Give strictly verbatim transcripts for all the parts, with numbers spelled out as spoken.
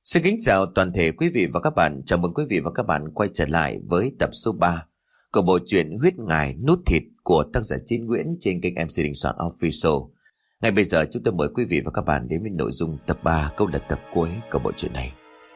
Xin kính chào toàn thể quý vị và các bạn. Chào mừng quý vị và các bạn quay trở lại với tập số ba của bộ truyện Huyết Ngài Nuốt Thịt của tác giả Chí Nguyễn trên kênh em xê Đình Soạn Official. Ngay bây giờ chúng tôi mời quý vị và các bạn đến với nội dung tập ba, câu là tập cuối của bộ truyện này.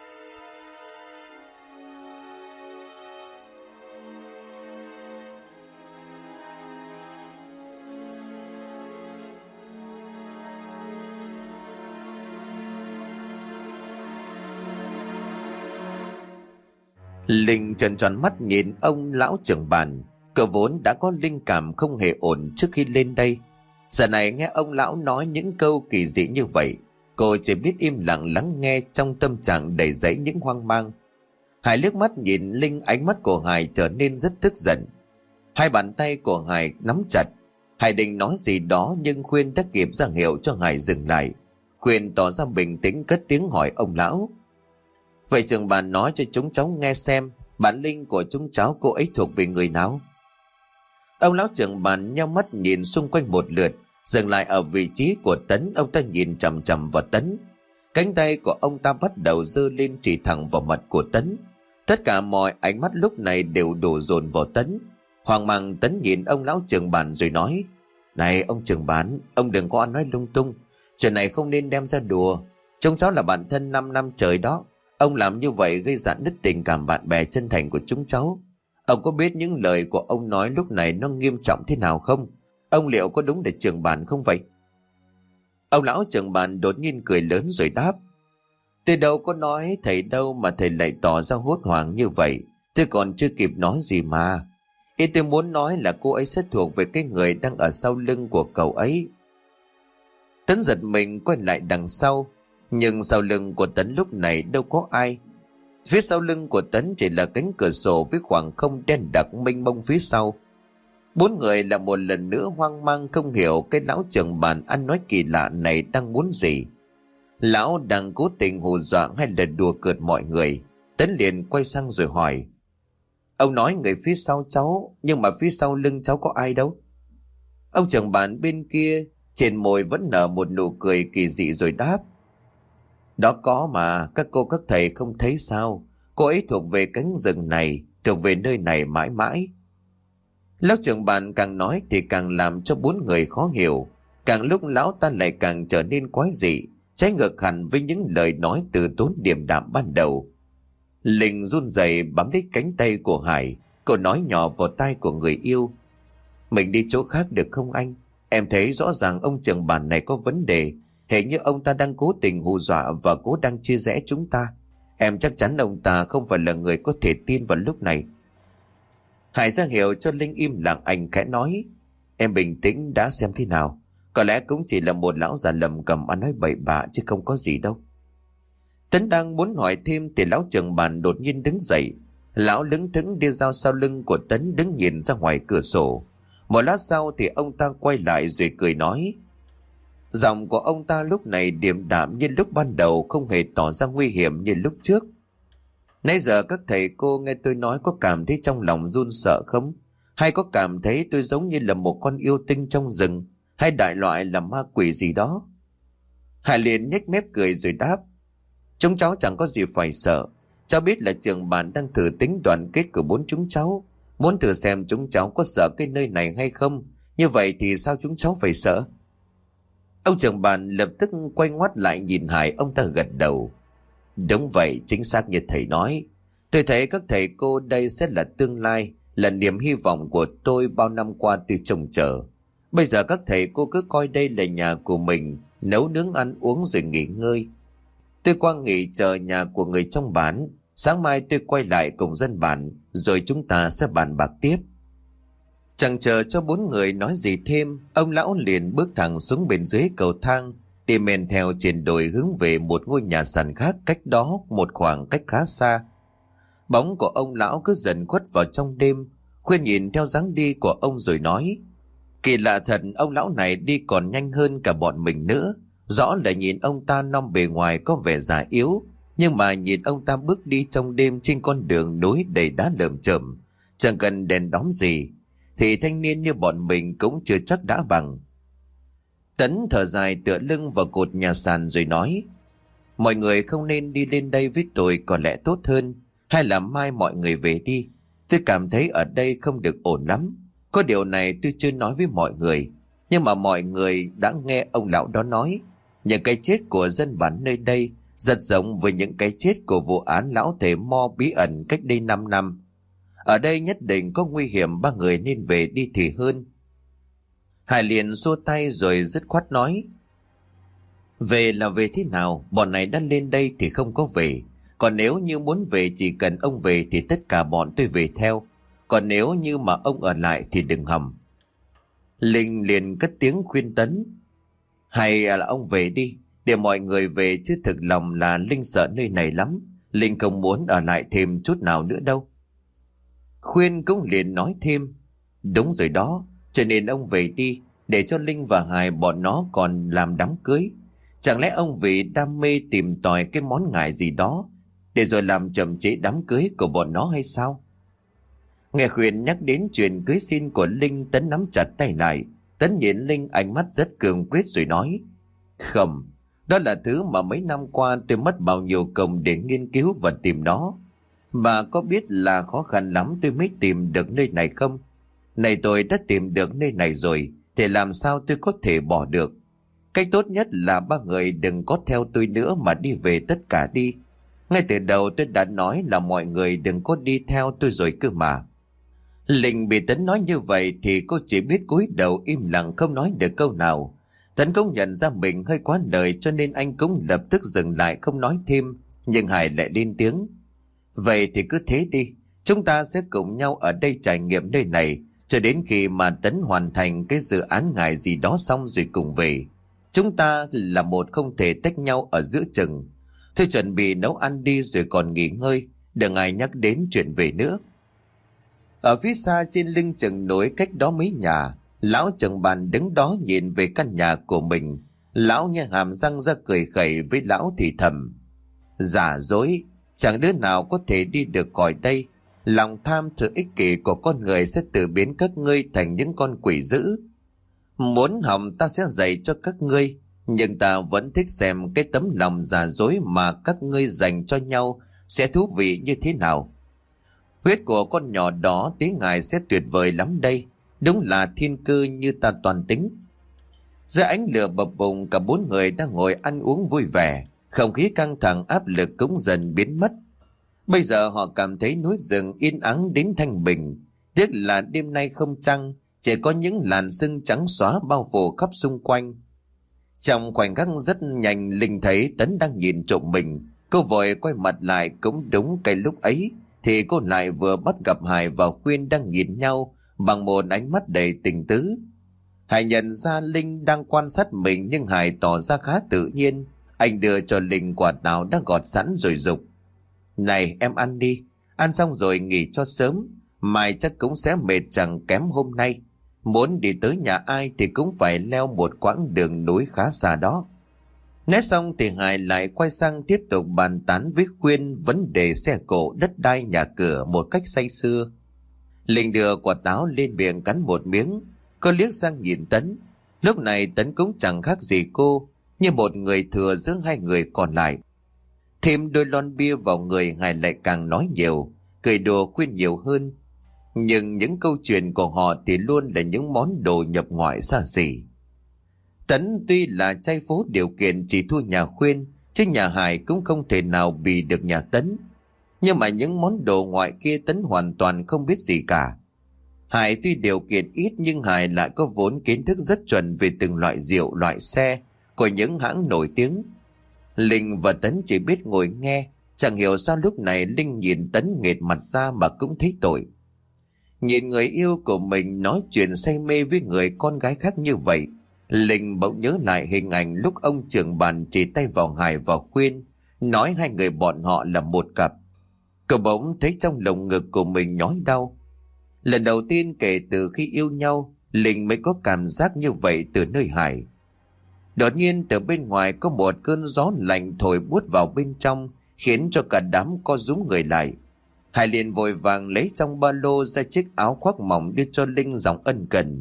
Linh trợn tròn mắt nhìn ông lão trưởng bàn. Cậu vốn đã có linh cảm không hề ổn trước khi lên đây. Giờ này nghe ông lão nói những câu kỳ dị như vậy, cô chỉ biết im lặng lắng nghe trong tâm trạng đầy dẫy những hoang mang. Hải liếc mắt nhìn Linh, ánh mắt của Hải trở nên rất tức giận. Hai bàn tay của Hải nắm chặt. Hải định nói gì đó nhưng Khuyên đã kịp ra hiệu cho Hải dừng lại. Khuyên tỏ ra bình tĩnh cất tiếng hỏi ông lão: Vậy trưởng bàn nói cho chúng cháu nghe xem, bản linh của chúng cháu cô ấy thuộc về người nào? Ông lão trưởng bàn nheo mắt nhìn xung quanh một lượt, dừng lại ở vị trí của Tấn. Ông ta nhìn chằm chằm vào Tấn. Cánh tay của ông ta bắt đầu giơ lên chỉ thẳng vào mặt của Tấn. Tất cả mọi ánh mắt lúc này đều đổ dồn vào Tấn. Hoang mang Tấn nhìn ông lão trưởng bàn rồi nói: Này ông trưởng bàn, ông đừng có nói lung tung. Chuyện này không nên đem ra đùa. Chúng cháu là bạn thân năm năm trời đó. Ông làm như vậy gây rạn nứt tình cảm bạn bè chân thành của chúng cháu. Ông có biết những lời của ông nói lúc này nó nghiêm trọng thế nào không? Ông liệu có đúng để trưởng bàn không vậy? Ông lão trưởng bàn đột nhiên cười lớn rồi đáp: Tôi đâu có nói thầy đâu mà thầy lại tỏ ra hốt hoảng như vậy. Tôi còn chưa kịp nói gì mà. Ý tôi muốn nói là cô ấy sẽ thuộc về cái người đang ở sau lưng của cậu ấy. Tấn giật mình quay lại đằng sau. Nhưng sau lưng của Tấn lúc này đâu có ai. Phía sau lưng của Tấn chỉ là cánh cửa sổ với khoảng không đen đặc mênh mông phía sau. Bốn người là một lần nữa hoang mang không hiểu cái lão trưởng bàn ăn nói kỳ lạ này đang muốn gì. Lão đang cố tình hù dọa hay là đùa cợt mọi người? Tấn liền quay sang rồi hỏi: Ông nói người phía sau cháu, nhưng mà phía sau lưng cháu có ai đâu? Ông trưởng bàn bên kia trên môi vẫn nở một nụ cười kỳ dị rồi đáp: Đó có mà, các cô các thầy không thấy sao? Cô ấy thuộc về cánh rừng này, thuộc về nơi này mãi mãi. Lão trưởng bàn càng nói thì càng làm cho bốn người khó hiểu. Càng lúc lão ta lại càng trở nên quái dị, trái ngược hẳn với những lời nói từ tốn điềm đạm ban đầu. Linh run rẩy bám lấy cánh tay của Hải. Cô nói nhỏ vào tai của người yêu: Mình đi chỗ khác được không anh? Em thấy rõ ràng ông trưởng bàn này có vấn đề. Hình như ông ta đang cố tình hù dọa và cố đang chia rẽ chúng ta. Em chắc chắn ông ta không phải là người có thể tin vào lúc này. Hải ra hiệu cho Linh im lặng, anh khẽ nói: Em bình tĩnh đã xem thế nào. Có lẽ cũng chỉ là một lão già lầm cầm ăn nói bậy bạ chứ không có gì đâu. Tấn đang muốn hỏi thêm thì lão trưởng bàn đột nhiên đứng dậy. Lão lững thững đi ra sau lưng của Tấn, đứng nhìn ra ngoài cửa sổ. Một lát sau thì ông ta quay lại rồi cười nói. Giọng của ông ta lúc này điềm đạm như lúc ban đầu, không hề tỏ ra nguy hiểm như lúc trước. Nãy giờ các thầy cô nghe tôi nói có cảm thấy trong lòng run sợ không? Hay có cảm thấy tôi giống như là một con yêu tinh trong rừng, hay đại loại là ma quỷ gì đó? Hải liền nhếch mép cười rồi đáp: Chúng cháu chẳng có gì phải sợ. Cháu biết là trưởng bàn đang thử tính đoàn kết của bốn chúng cháu, muốn thử xem chúng cháu có sợ cái nơi này hay không. Như vậy thì sao chúng cháu phải sợ? Ông trưởng bàn lập tức quay ngoắt lại nhìn Hải. Ông ta gật đầu: Đúng vậy, chính xác như thầy nói. Tôi thấy các thầy cô đây sẽ là tương lai, là niềm hy vọng của tôi bao năm qua tôi trông chờ. Bây giờ các thầy cô cứ coi đây là nhà của mình, nấu nướng ăn uống rồi nghỉ ngơi. Tôi qua nghỉ chờ nhà của người trong bản. Sáng mai tôi quay lại cùng dân bản, rồi chúng ta sẽ bàn bạc tiếp. Chẳng chờ cho bốn người nói gì thêm, ông lão liền bước thẳng xuống bên dưới cầu thang, đi men theo trên đồi hướng về một ngôi nhà sàn khác cách đó một khoảng cách khá xa. Bóng của ông lão cứ dần khuất vào trong đêm. Khuyên nhìn theo dáng đi của ông rồi nói: Kỳ lạ thật, ông lão này đi còn nhanh hơn cả bọn mình nữa. Rõ là nhìn ông ta non bề ngoài có vẻ già yếu, nhưng mà nhìn ông ta bước đi trong đêm trên con đường núi đầy đá lởm chởm, chẳng cần đèn đóm gì, thì thanh niên như bọn mình cũng chưa chắc đã bằng. Tấn thở dài tựa lưng vào cột nhà sàn rồi nói: Mọi người không nên đi lên đây với tôi có lẽ tốt hơn. Hay là mai mọi người về đi. Tôi cảm thấy ở đây không được ổn lắm. Có điều này tôi chưa nói với mọi người. Nhưng mà mọi người đã nghe ông lão đó nói. Những cái chết của dân bản nơi đây rất giống với những cái chết của vụ án lão thầy Mo bí ẩn cách đây 5 năm. Ở đây nhất định có nguy hiểm, ba người nên về đi thì hơn. Hải liền xua tay rồi dứt khoát nói. Về là về thế nào? Bọn này đã lên đây thì không có về. Còn nếu như muốn về chỉ cần ông về thì tất cả bọn tôi về theo. Còn nếu như mà ông ở lại thì đừng hòng. Linh liền cất tiếng khuyên Tấn. Hay là ông về đi, để mọi người về, chứ thực lòng là Linh sợ nơi này lắm. Linh không muốn ở lại thêm chút nào nữa đâu. Khuyên cũng liền nói thêm. Đúng rồi đó, cho nên ông về đi, để cho Linh và Hải bọn nó còn làm đám cưới. Chẳng lẽ ông vì đam mê tìm tòi cái món ngải gì đó để rồi làm chậm trễ đám cưới của bọn nó hay sao? Nghe Khuyên nhắc đến chuyện cưới xin của Linh, Tấn nắm chặt tay lại. Tấn nhìn Linh ánh mắt rất cường quyết rồi nói. Không, đó là thứ mà mấy năm qua tôi mất bao nhiêu công để nghiên cứu và tìm nó. Mà có biết là khó khăn lắm tôi mới tìm được nơi này không? Này tôi đã tìm được nơi này rồi, thì làm sao tôi có thể bỏ được? Cách tốt nhất là ba người đừng có theo tôi nữa mà đi về tất cả đi. Ngay từ đầu tôi đã nói là mọi người đừng có đi theo tôi rồi cơ mà. Linh bị Tấn nói như vậy thì cô chỉ biết cúi đầu im lặng không nói được câu nào. Tấn cũng nhận ra mình hơi quá lời cho nên anh cũng lập tức dừng lại không nói thêm. Nhưng Hải lại lên tiếng. Vậy thì cứ thế đi, chúng ta sẽ cùng nhau ở đây trải nghiệm nơi này cho đến khi mà Tấn hoàn thành cái dự án ngài gì đó xong rồi cùng về. Chúng ta là một không thể tách nhau ở giữa chừng. Thôi chuẩn bị nấu ăn đi rồi còn nghỉ ngơi, đừng ai nhắc đến chuyện về nữa. Ở phía xa trên lưng chừng núi cách đó mấy nhà, lão chồng bàn đứng đó nhìn về căn nhà của mình. Lão nghe hàm răng ra cười khẩy với lão thì thầm. Giả dối, chẳng đứa nào có thể đi được khỏi đây. Lòng tham sự ích kỷ của con người sẽ tự biến các ngươi thành những con quỷ dữ. Muốn hỏng ta sẽ dạy cho các ngươi, nhưng ta vẫn thích xem cái tấm lòng giả dối mà các ngươi dành cho nhau sẽ thú vị như thế nào. Huyết của con nhỏ đó tí ngài sẽ tuyệt vời lắm đây. Đúng là thiên cơ như ta toàn tính. Giữa ánh lửa bập bùng, cả bốn người đang ngồi ăn uống vui vẻ. Không khí căng thẳng áp lực cũng dần biến mất. Bây giờ họ cảm thấy núi rừng yên ắng đến thanh bình. Tiếc là đêm nay không trăng, chỉ có những làn sương trắng xóa bao phủ khắp xung quanh. Trong khoảnh khắc rất nhanh, Linh thấy Tấn đang nhìn trộm mình. Cô vội quay mặt lại, cũng đúng cái lúc ấy thì cô lại vừa bắt gặp Hải và Khuyên đang nhìn nhau bằng một ánh mắt đầy tình tứ. Hải nhận ra Linh đang quan sát mình, nhưng Hải tỏ ra khá tự nhiên. Anh đưa cho Linh quả táo đã gọt sẵn rồi dục. Này em ăn đi, ăn xong rồi nghỉ cho sớm, mai chắc cũng sẽ mệt chẳng kém hôm nay. Muốn đi tới nhà ai thì cũng phải leo một quãng đường núi khá xa đó. Nói xong thì Hải lại quay sang tiếp tục bàn tán với Khuyên vấn đề xe cộ, đất đai, nhà cửa một cách say sưa. Linh đưa quả táo lên miệng cắn một miếng. Cô liếc sang nhìn Tấn. Lúc này Tấn cũng chẳng khác gì cô, như một người thừa giữa hai người còn lại. Thêm đôi lon bia vào người, Hải lại càng nói nhiều, cười đùa Khuyên nhiều hơn. Nhưng những câu chuyện của họ thì luôn là những món đồ nhập ngoại xa xỉ. Tấn tuy là trai phố điều kiện chỉ thua nhà Khuyên, chứ nhà Hải cũng không thể nào bì được nhà Tấn. Nhưng mà những món đồ ngoại kia Tấn hoàn toàn không biết gì cả. Hải tuy điều kiện ít nhưng Hải lại có vốn kiến thức rất chuẩn về từng loại rượu, loại xe của những hãng nổi tiếng. Linh và Tấn chỉ biết ngồi nghe, chẳng hiểu sao lúc này Linh nhìn Tấn nghệt mặt ra mà cũng thấy tội. Nhìn người yêu của mình nói chuyện say mê với người con gái khác như vậy, Linh bỗng nhớ lại hình ảnh lúc ông trưởng bàn chỉ tay vào Hải và Khuyên, nói hai người bọn họ là một cặp. Cậu bỗng thấy trong lồng ngực của mình nhói đau. Lần đầu tiên kể từ khi yêu nhau, Linh mới có cảm giác như vậy từ nơi Hải. Đột nhiên từ bên ngoài có một cơn gió lạnh thổi buốt vào bên trong, khiến cho cả đám co rúm người lại. Hải liền vội vàng lấy trong ba lô ra chiếc áo khoác mỏng đưa cho Linh, giọng ân cần.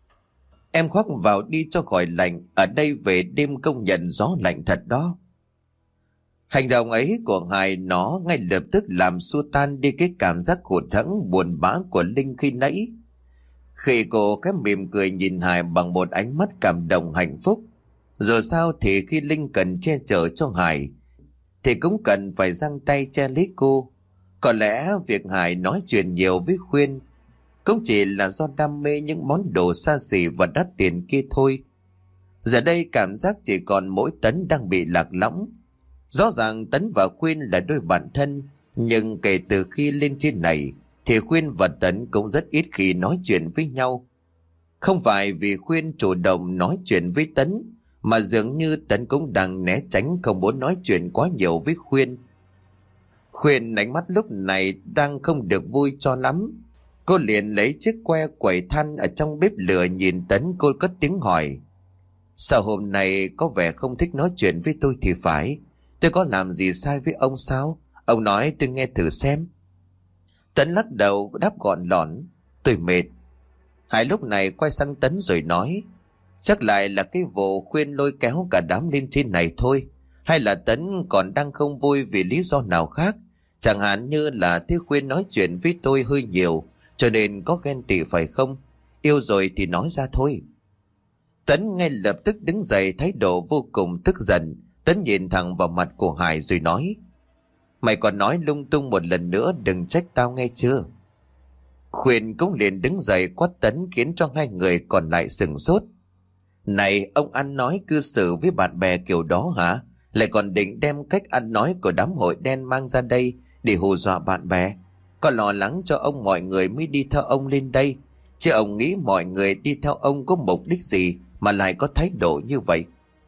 Em khoác vào đi cho khỏi lạnh, ở đây về đêm công nhận gió lạnh thật đó. Hành động ấy của Hải nó ngay lập tức làm xua tan đi cái cảm giác hụt hẫng buồn bã của Linh khi nãy. Khi cô khẽ mỉm cười nhìn Hải bằng một ánh mắt cảm động hạnh phúc. Dù sao thì khi Linh cần che chở cho Hải thì cũng cần phải giang tay che lấy cô. Có lẽ việc Hải nói chuyện nhiều với Khuyên cũng chỉ là do đam mê những món đồ xa xỉ và đắt tiền kia thôi. Giờ đây cảm giác chỉ còn mỗi Tấn đang bị lạc lõng. Rõ ràng Tấn và Khuyên là đôi bạn thân, nhưng kể từ khi lên trên này thì Khuyên và Tấn cũng rất ít khi nói chuyện với nhau. Không phải vì Khuyên chủ động nói chuyện với Tấn, mà dường như Tấn cũng đang né tránh không muốn nói chuyện quá nhiều với Khuyên. Khuyên ánh mắt lúc này đang không được vui cho lắm. Cô liền lấy chiếc que quẩy than ở trong bếp lửa nhìn Tấn, cô cất tiếng hỏi: Sao hôm nay có vẻ không thích nói chuyện với tôi thì phải? Tôi có làm gì sai với ông sao? Ông nói tôi nghe thử xem. Tấn lắc đầu đáp gọn lỏn: Tôi mệt. Hải lúc này quay sang Tấn rồi nói: Chắc lại là cái vụ Khuyên lôi kéo cả đám lên trên này thôi. Hay là Tấn còn đang không vui vì lý do nào khác? Chẳng hạn như là thấy Khuyên nói chuyện với tôi hơi nhiều, cho nên có ghen tị phải không? Yêu rồi thì nói ra thôi. Tấn ngay lập tức đứng dậy, thái độ vô cùng tức giận. Tấn nhìn thẳng vào mặt của Hải rồi nói: Mày còn nói lung tung một lần nữa đừng trách tao nghe chưa? Khuyên cũng liền đứng dậy quát Tấn, khiến cho hai người còn lại sừng sốt. Này, ông ăn nói cư xử với bạn bè kiểu đó hả? Lại còn định đem cách ăn nói của đám hội đen mang ra đây để hù dọa bạn bè? Có lo lắng cho ông mọi người mới đi theo ông lên đây, chứ ông nghĩ mọi người đi theo ông có mục đích gì mà lại có thái độ như vậy?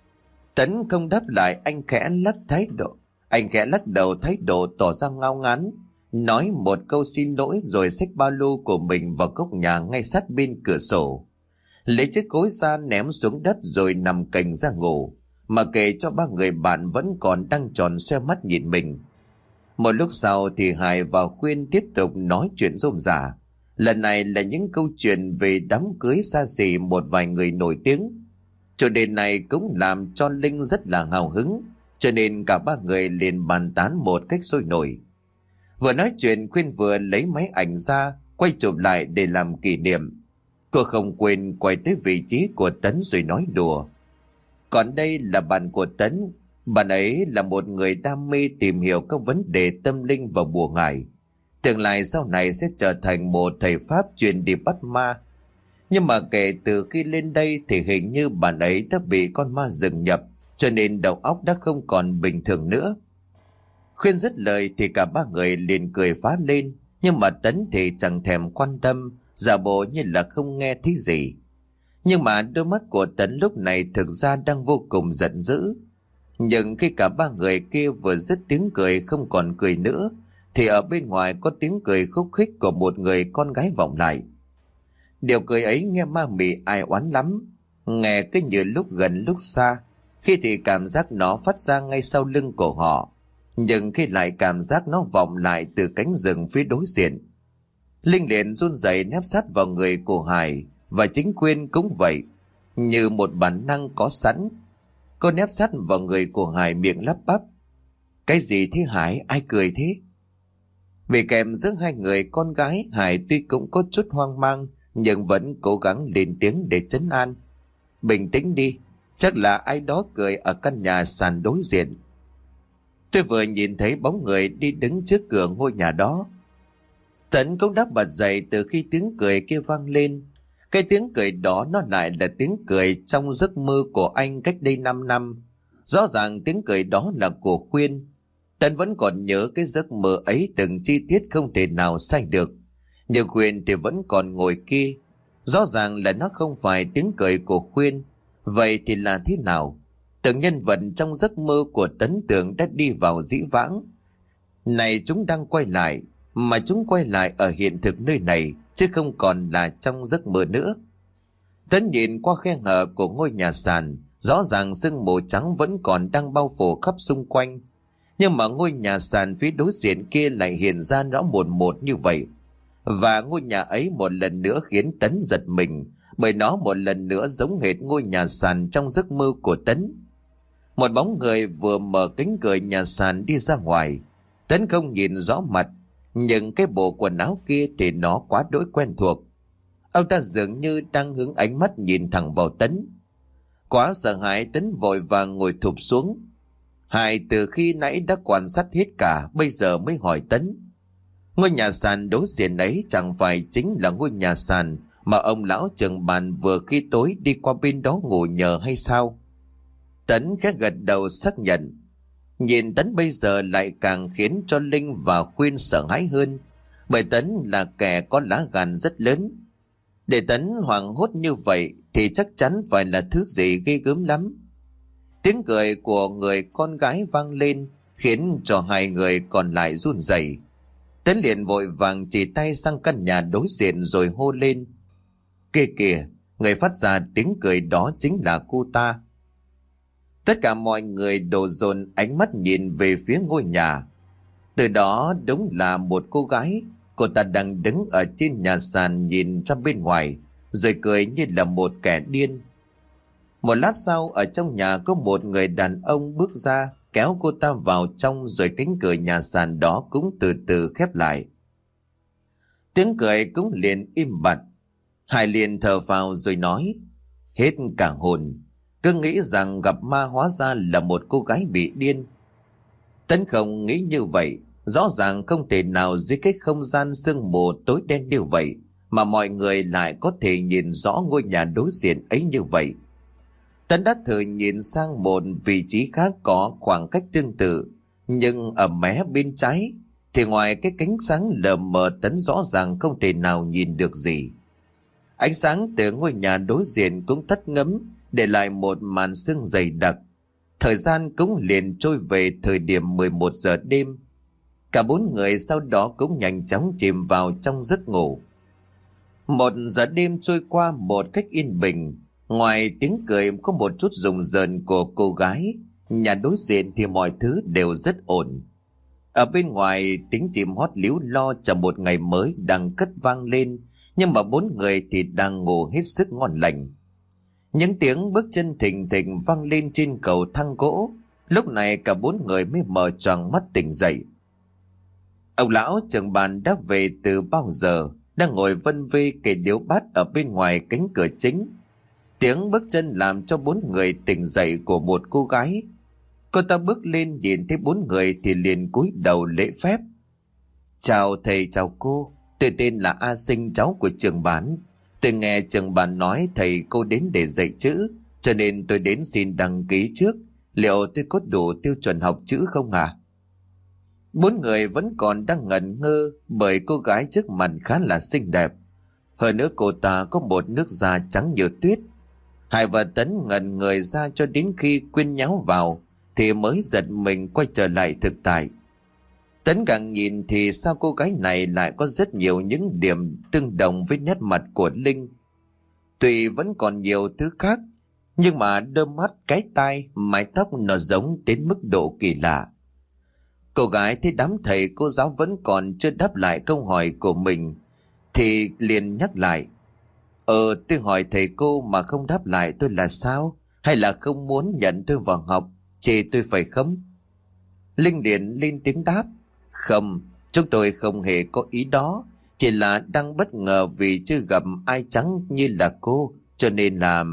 Tấn không đáp lại, anh khẽ lắc thái độ. Anh khẽ lắc đầu, thái độ tỏ ra ngao ngán, nói một câu xin lỗi rồi xách ba lô của mình vào góc nhà ngay sát bên cửa sổ, lấy chiếc gối ra ném xuống đất rồi nằm cành ra ngủ, mà kể cho ba người bạn vẫn còn đang tròn xoe mắt nhìn mình. Một lúc sau thì Hải và Khuyên tiếp tục nói chuyện rôm rả. Lần này là những câu chuyện về đám cưới xa xỉ một vài người nổi tiếng. Chủ đề này cũng làm cho Linh rất là hào hứng, cho nên cả ba người liền bàn tán một cách sôi nổi. Vừa nói chuyện, Khuyên vừa lấy máy ảnh ra quay chụp lại để làm kỷ niệm. Cô không quên quay tới vị trí của Tấn rồi nói đùa: Còn đây là bạn của Tấn. Bạn ấy là một người đam mê tìm hiểu các vấn đề tâm linh và bùa ngải. Tương lai sau này sẽ trở thành một thầy Pháp chuyên đi bắt ma. Nhưng mà kể từ khi lên đây thì hình như bạn ấy đã bị con ma rừng nhập, cho nên đầu óc đã không còn bình thường nữa. Khuyên dứt lời thì cả ba người liền cười phá lên, nhưng mà Tấn thì chẳng thèm quan tâm, giả bộ như là không nghe thấy gì. Nhưng mà đôi mắt của Tấn lúc này thực ra đang vô cùng giận dữ. Nhưng khi cả ba người kia vừa dứt tiếng cười không còn cười nữa, thì ở bên ngoài có tiếng cười khúc khích của một người con gái vọng lại. Điều cười ấy nghe ma mị ai oán lắm, nghe cứ như lúc gần lúc xa, khi thì cảm giác nó phát ra ngay sau lưng của họ, nhưng khi lại cảm giác nó vọng lại từ cánh rừng phía đối diện. Linh liền run rẩy nép sát vào người của Hải, và chính Khuyên cũng vậy, như một bản năng có sẵn. Cô nép sát vào người của Hải, miệng lắp bắp: Cái gì thế Hải, ai cười thế? Bị kèm giữa hai người con gái, Hải tuy cũng có chút hoang mang nhưng vẫn cố gắng lên tiếng để trấn an: Bình tĩnh đi, chắc là ai đó cười ở căn nhà sàn đối diện. Tôi vừa nhìn thấy bóng người đi đứng trước cửa ngôi nhà đó. Tấn cũng đáp bật dậy từ khi tiếng cười kia vang lên. Cái tiếng cười đó nó lại là tiếng cười trong giấc mơ của anh cách đây 5 năm. Rõ ràng tiếng cười đó là của Khuyên. Tấn vẫn còn nhớ cái giấc mơ ấy từng chi tiết không thể nào sai được. Nhưng Khuyên thì vẫn còn ngồi kia. Rõ ràng là nó không phải tiếng cười của Khuyên. Vậy thì là thế nào? Từng nhân vật trong giấc mơ của Tấn tưởng đã đi vào dĩ vãng. Này chúng đang quay lại, mà chúng quay lại ở hiện thực nơi này, chứ không còn là trong giấc mơ nữa. Tấn nhìn qua khe hở của ngôi nhà sàn, rõ ràng sương mù trắng vẫn còn đang bao phủ khắp xung quanh. Nhưng mà ngôi nhà sàn phía đối diện kia lại hiện ra rõ một một như vậy. Và ngôi nhà ấy một lần nữa khiến Tấn giật mình, bởi nó một lần nữa giống hệt ngôi nhà sàn trong giấc mơ của Tấn. Một bóng người vừa mở cánh cửa nhà sàn đi ra ngoài. Tấn không nhìn rõ mặt, nhưng cái bộ quần áo kia thì nó quá đỗi quen thuộc. Ông ta dường như đang hướng ánh mắt nhìn thẳng vào Tấn. Quá sợ hãi, Tấn vội vàng ngồi thụp xuống. Hải từ khi nãy đã quan sát hết cả, bây giờ mới hỏi Tấn. Ngôi nhà sàn đối diện ấy chẳng phải chính là ngôi nhà sàn mà ông lão trưởng bàn vừa khi tối đi qua bên đó ngủ nhờ hay sao? Tấn khẽ gật đầu xác nhận. Nhìn Tấn bây giờ lại càng khiến cho Linh và Khuyên sợ hãi hơn, bởi Tấn là kẻ có lá gan rất lớn. Để Tấn hoảng hốt như vậy thì chắc chắn phải là thứ gì ghê gớm lắm. Tiếng cười của người con gái vang lên khiến cho hai người còn lại run rẩy. Tấn liền vội vàng chỉ tay sang căn nhà đối diện rồi hô lên. Kìa kìa, người phát ra tiếng cười đó chính là cô ta. Tất cả mọi người đổ dồn ánh mắt nhìn về phía ngôi nhà. Từ đó đúng là một cô gái. Cô ta đang đứng ở trên nhà sàn nhìn ra bên ngoài, rồi cười như là một kẻ điên. Một lát sau, ở trong nhà có một người đàn ông bước ra, kéo cô ta vào trong, rồi cánh cửa nhà sàn đó cũng từ từ khép lại. Tiếng cười cũng liền im bặt. Hải liền thở phào rồi nói. Hết cả hồn. Cứ nghĩ rằng gặp ma hóa ra là một cô gái bị điên. Tấn không nghĩ như vậy. Rõ ràng không thể nào dưới cái không gian sương mù tối đen như vậy mà mọi người lại có thể nhìn rõ ngôi nhà đối diện ấy như vậy. Tấn đã thử nhìn sang một vị trí khác có khoảng cách tương tự, nhưng ở mé bên trái thì ngoài cái cánh sáng lờ mờ, Tấn rõ ràng không thể nào nhìn được gì. Ánh sáng từ ngôi nhà đối diện cũng tắt ngấm, để lại một màn sương dày đặc. Thời gian cũng liền trôi về thời điểm mười một giờ đêm. Cả bốn người sau đó cũng nhanh chóng chìm vào trong giấc ngủ. Một giờ đêm trôi qua một cách yên bình. Ngoài tiếng cười có một chút rùng rợn của cô gái, nhà đối diện thì mọi thứ đều rất ổn. Ở bên ngoài tiếng chim hót líu lo cho một ngày mới đang cất vang lên, nhưng mà bốn người thì đang ngủ hết sức ngon lành. Những tiếng bước chân thình thình vang lên trên cầu thang gỗ. Lúc này cả bốn người mới mở choàng mắt tỉnh dậy. Ông lão trưởng bàn đã về từ bao giờ, đang ngồi vân vê cây điếu bát ở bên ngoài cánh cửa chính. Tiếng bước chân làm cho bốn người tỉnh dậy của một cô gái. Cô ta bước lên nhìn thấy bốn người thì liền cúi đầu lễ phép. Chào thầy, chào cô. Tôi tên là A Sinh, cháu của trưởng bản. Tôi nghe trưởng bản nói thầy cô đến để dạy chữ, cho nên tôi đến xin đăng ký trước. Liệu tôi có đủ tiêu chuẩn học chữ không à? Bốn người vẫn còn đang ngẩn ngơ bởi cô gái trước mặt khá là xinh đẹp. Hơn nữa cô ta có một nước da trắng như tuyết. Hải và Tấn ngẩn người ra cho đến khi Quyên nháo vào thì mới giật mình quay trở lại thực tại. Tấn càng nhìn thì sao cô gái này lại có rất nhiều những điểm tương đồng với nét mặt của Linh. Tuy vẫn còn nhiều thứ khác, nhưng mà đôi mắt, cái tai, mái tóc nó giống đến mức độ kỳ lạ. Cô gái thấy đám thầy cô giáo vẫn còn chưa đáp lại câu hỏi của mình thì liền nhắc lại. Ờ tôi hỏi thầy cô mà không đáp lại tôi là sao? Hay là không muốn nhận tôi vào học, chê tôi phải không? Linh liền lên tiếng đáp. Không, chúng tôi không hề có ý đó. Chỉ là đang bất ngờ vì chưa gặp ai trắng như là cô, cho nên là...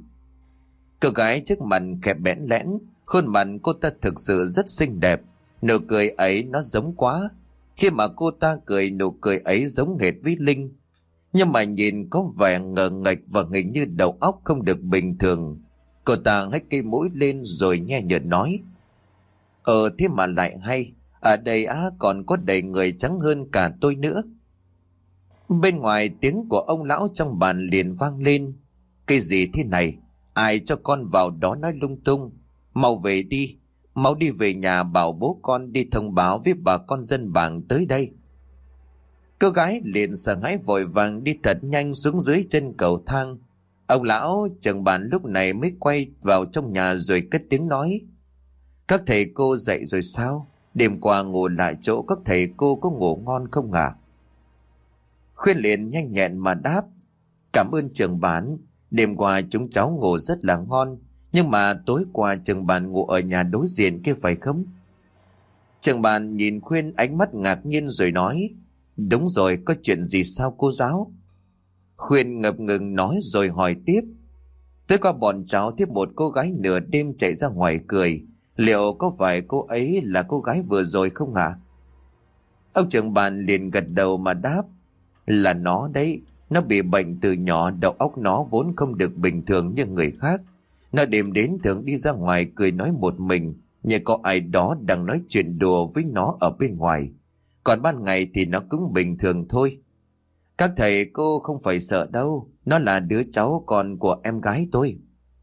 Cô gái trước mặt khẽ bẽn lẽn. Khuôn mặt cô ta thực sự rất xinh đẹp. Nụ cười ấy nó giống quá. Khi mà cô ta cười, nụ cười ấy giống hệt với Linh. Nhưng mà nhìn có vẻ ngờ nghệch và hình như đầu óc không được bình thường. Cô ta hất cây mũi lên rồi nghe nhợt nói. Ờ thế mà lại hay. Ở đây á còn có đầy người trắng hơn cả tôi nữa. Bên ngoài tiếng của ông lão trong bàn liền vang lên. Cái gì thế này? Ai cho con vào đó nói lung tung? Mau về đi. Mau đi về nhà bảo bố con đi thông báo với bà con dân bản tới đây. Cô gái liền sợ hãi vội vàng đi thật nhanh xuống dưới chân cầu thang. Ông lão trưởng bản lúc này mới quay vào trong nhà rồi cất tiếng nói. Các thầy cô dậy rồi sao? Đêm qua ngủ lại chỗ các thầy cô có ngủ ngon không ạ? À? Khuyên liền nhanh nhẹn mà đáp. Cảm ơn trưởng bản. Đêm qua chúng cháu ngủ rất là ngon. Nhưng mà tối qua Trường Bàn ngủ ở nhà đối diện kia phải không? Trường Bàn nhìn Khuyên ánh mắt ngạc nhiên rồi nói: Đúng rồi, có chuyện gì sao cô giáo? Khuyên ngập ngừng nói rồi hỏi tiếp: Tối qua bọn cháu tiếp một cô gái nửa đêm chạy ra ngoài cười. Liệu có phải cô ấy là cô gái vừa rồi không hả? Ông Trường Bàn liền gật đầu mà đáp: Là nó đấy. Nó bị bệnh từ nhỏ, đầu óc nó vốn không được bình thường như người khác. Nó đêm đến thường đi ra ngoài cười nói một mình, như có ai đó đang nói chuyện đùa với nó ở bên ngoài. Còn ban ngày thì nó cũng bình thường thôi. Các thầy cô không phải sợ đâu, nó là đứa cháu con của em gái tôi.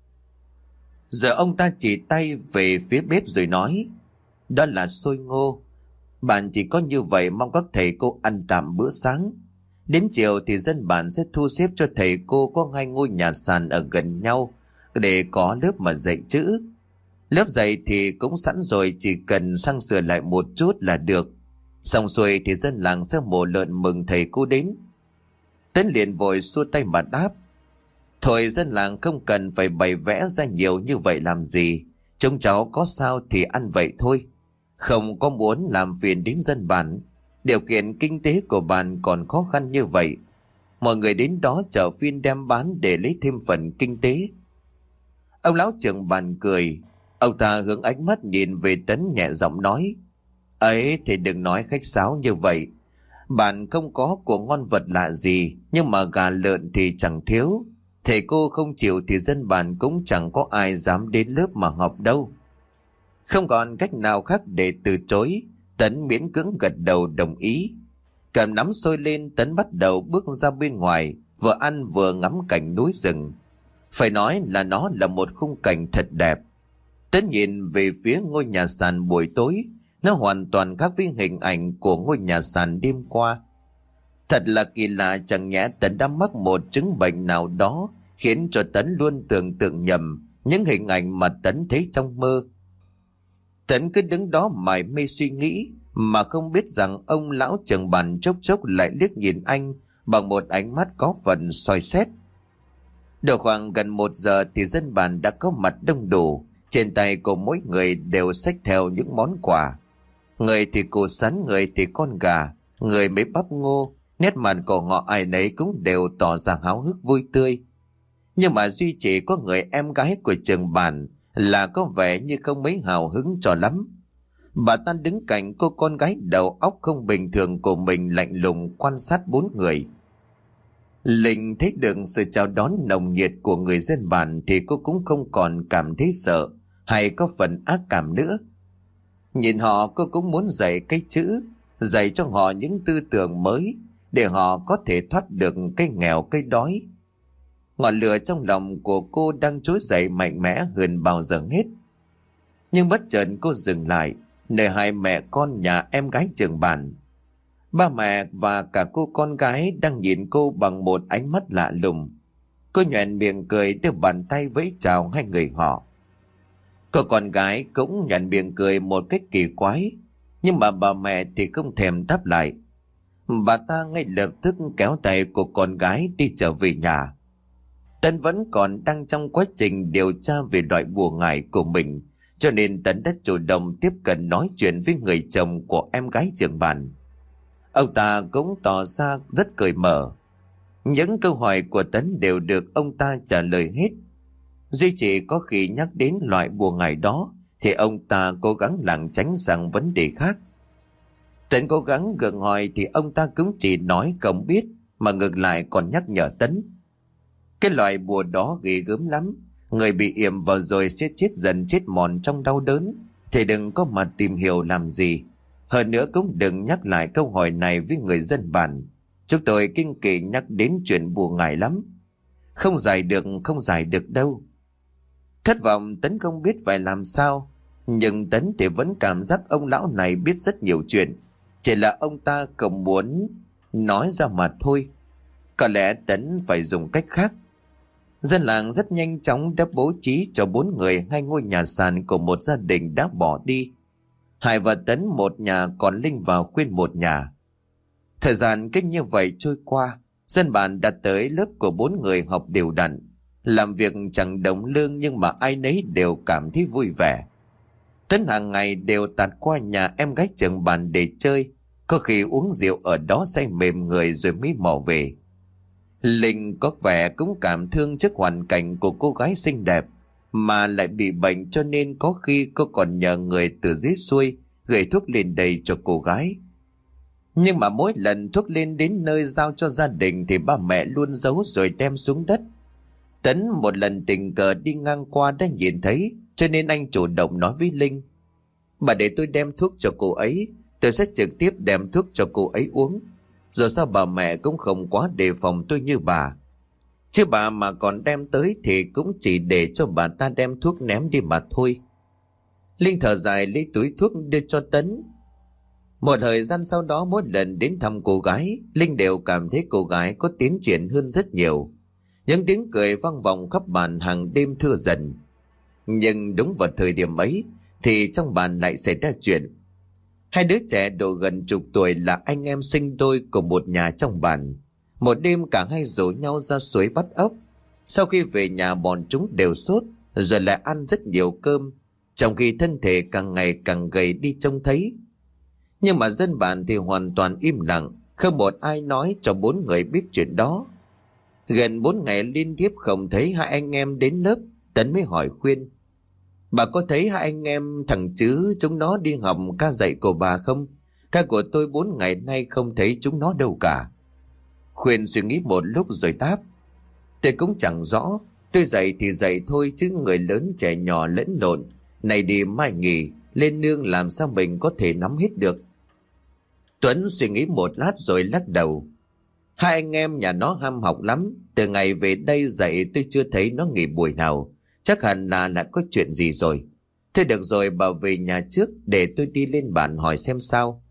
Giờ ông ta chỉ tay về phía bếp rồi nói: Đó là xôi ngô. Bạn chỉ có như vậy mong các thầy cô ăn tạm bữa sáng. Đến chiều thì dân bản sẽ thu xếp cho thầy cô có hai ngôi nhà sàn ở gần nhau để có lớp mà dạy chữ. Lớp dạy thì cũng sẵn rồi, chỉ cần sang sửa lại một chút là được. Xong xuôi thì dân làng sẽ mổ lợn mừng thầy cô đến. Tấn liền vội xua tay mà đáp: Thôi dân làng không cần phải bày vẽ ra nhiều như vậy làm gì. Chúng cháu có sao thì ăn vậy thôi, không có muốn làm phiền đến dân bản. Điều kiện kinh tế của bạn còn khó khăn như vậy, mọi người đến đó chợ phiên đem bán để lấy thêm phần kinh tế. Ông lão trưởng bàn cười. Ông ta hướng ánh mắt nhìn về Tấn nhẹ giọng nói: Ấy thì đừng nói khách sáo như vậy. Bạn không có của ngon vật lạ gì, nhưng mà gà lợn thì chẳng thiếu. Thầy cô không chịu thì dân bản cũng chẳng có ai dám đến lớp mà học đâu. Không còn cách nào khác để từ chối, Tấn miễn cưỡng gật đầu đồng ý. Cầm nắm xôi lên, Tấn bắt đầu bước ra bên ngoài, vừa ăn vừa ngắm cảnh núi rừng. Phải nói là nó là một khung cảnh thật đẹp. Tấn nhìn về phía ngôi nhà sàn buổi tối, nó hoàn toàn khác với hình ảnh của ngôi nhà sàn đêm qua. Thật là kỳ lạ, chẳng nhẽ Tấn đã mắc một chứng bệnh nào đó khiến cho Tấn luôn tưởng tượng nhầm những hình ảnh mà Tấn thấy trong mơ. Tấn cứ đứng đó mải mê suy nghĩ, mà không biết rằng ông lão trưởng bàn chốc chốc lại liếc nhìn anh bằng một ánh mắt có phần soi xét. Được khoảng gần một giờ thì dân bản đã có mặt đông đủ. Trên tay của mỗi người đều xách theo những món quà. Người thì củ sắn, người thì con gà, người mấy bắp ngô. Nét mặt của họ ai nấy cũng đều tỏ ra háo hức vui tươi. Nhưng mà duy chỉ có người em gái của trưởng bản là có vẻ như không mấy hào hứng cho lắm. Bà ta đứng cạnh cô con gái đầu óc không bình thường của mình, lạnh lùng quan sát bốn người. Linh thấy được sự chào đón nồng nhiệt của người dân bản thì cô cũng không còn cảm thấy sợ hay có phần ác cảm nữa. Nhìn họ, cô cũng muốn dạy cái chữ, dạy cho họ những tư tưởng mới để họ có thể thoát được cái nghèo cái đói. Ngọn lửa trong lòng của cô đang trỗi dậy mạnh mẽ hơn bao giờ hết. Nhưng bất chợt cô dừng lại nơi hai mẹ con nhà em gái trưởng bản. Ba mẹ và cả cô con gái đang nhìn cô bằng một ánh mắt lạ lùng. Cô nhoẻn miệng cười, đưa bàn tay vẫy chào hai người họ. Cô con gái cũng nhoẻn miệng cười một cách kỳ quái, nhưng mà bà mẹ thì không thèm đáp lại. Bà ta ngay lập tức kéo tay của con gái đi trở về nhà. Tấn vẫn còn đang trong quá trình điều tra về loại bùa ngải của mình, cho nên Tấn đã chủ động tiếp cận nói chuyện với người chồng của em gái trưởng bản. Ông ta cũng tỏ ra rất cởi mở. Những câu hỏi của Tấn đều được ông ta trả lời hết. Duy chỉ có khi nhắc đến loại bùa ngải đó thì ông ta cố gắng lảng tránh sang vấn đề khác. Tấn cố gắng gượng hỏi thì ông ta cũng chỉ nói không biết, mà ngược lại còn nhắc nhở Tấn. Cái loại bùa đó ghê gớm lắm, người bị yểm vào rồi sẽ chết dần chết mòn trong đau đớn, thì đừng có mà tìm hiểu làm gì. Hơn nữa cũng đừng nhắc lại câu hỏi này với người dân bản. Chúng tôi kinh kỳ nhắc đến chuyện bùa ngải lắm. Không giải được, không giải được đâu. Thất vọng, Tấn không biết phải làm sao. Nhưng Tấn thì vẫn cảm giác ông lão này biết rất nhiều chuyện, chỉ là ông ta không muốn nói ra mà thôi. Có lẽ Tấn phải dùng cách khác. Dân làng rất nhanh chóng đã bố trí cho bốn người hai ngôi nhà sàn của một gia đình đã bỏ đi. Hải và Tấn một nhà, còn Linh và Khuyên một nhà. Thời gian cách như vậy trôi qua, dân bản đã tới lớp của bốn người học đều đặn. Làm việc chẳng đồng lương nhưng mà ai nấy đều cảm thấy vui vẻ. Tấn hàng ngày đều tạt qua nhà em gái trưởng bàn để chơi, có khi uống rượu ở đó say mềm người rồi mới mò về. Linh có vẻ cũng cảm thương trước hoàn cảnh của cô gái xinh đẹp mà lại bị bệnh, cho nên có khi cô còn nhờ người từ dưới xuôi gửi thuốc lên đây cho cô gái. Nhưng mà mỗi lần thuốc lên đến nơi giao cho gia đình thì ba mẹ luôn giấu rồi đem xuống đất. Tấn một lần tình cờ đi ngang qua đã nhìn thấy, cho nên anh chủ động nói với Linh: "Bà để tôi đem thuốc cho cô ấy, tôi sẽ trực tiếp đem thuốc cho cô ấy uống. Dù sao bà mẹ cũng không quá đề phòng tôi như bà. Chứ bà mà còn đem tới thì cũng chỉ để cho bà ta đem thuốc ném đi mà thôi." Linh thở dài lấy túi thuốc đưa cho Tấn. Một thời gian sau đó, mỗi lần đến thăm cô gái, Linh đều cảm thấy cô gái có tiến triển hơn rất nhiều. Những tiếng cười vang vọng khắp bàn hàng đêm thưa dần. Nhưng đúng vào thời điểm ấy thì trong bàn lại xảy ra chuyện. Hai đứa trẻ độ gần chục tuổi là anh em sinh đôi của một nhà trong bàn. Một đêm cả hai rủ nhau ra suối bắt ốc. Sau khi về nhà bọn chúng đều sốt, rồi lại ăn rất nhiều cơm, trong khi thân thể càng ngày càng gầy đi trông thấy. Nhưng mà dân bản thì hoàn toàn im lặng, không một ai nói cho bốn người biết chuyện đó. Gần bốn ngày liên tiếp không thấy hai anh em đến lớp, Tấn mới hỏi khuyên: "Bà có thấy hai anh em thằng Chứ chúng nó đi học ca dạy của bà không? Ca của tôi bốn ngày nay không thấy chúng nó đâu cả." Khuyên suy nghĩ một lúc rồi đáp: "Tôi cũng chẳng rõ, tôi dạy thì dạy thôi chứ người lớn trẻ nhỏ lẫn lộn, này đi mai nghỉ, lên nương làm sao mình có thể nắm hết được." Tuấn suy nghĩ một lát rồi lắc đầu: "Hai anh em nhà nó ham học lắm, từ ngày về đây dạy tôi chưa thấy nó nghỉ buổi nào, chắc hẳn là đã có chuyện gì rồi. Thế được rồi, bà về nhà trước để tôi đi lên bản hỏi xem sao."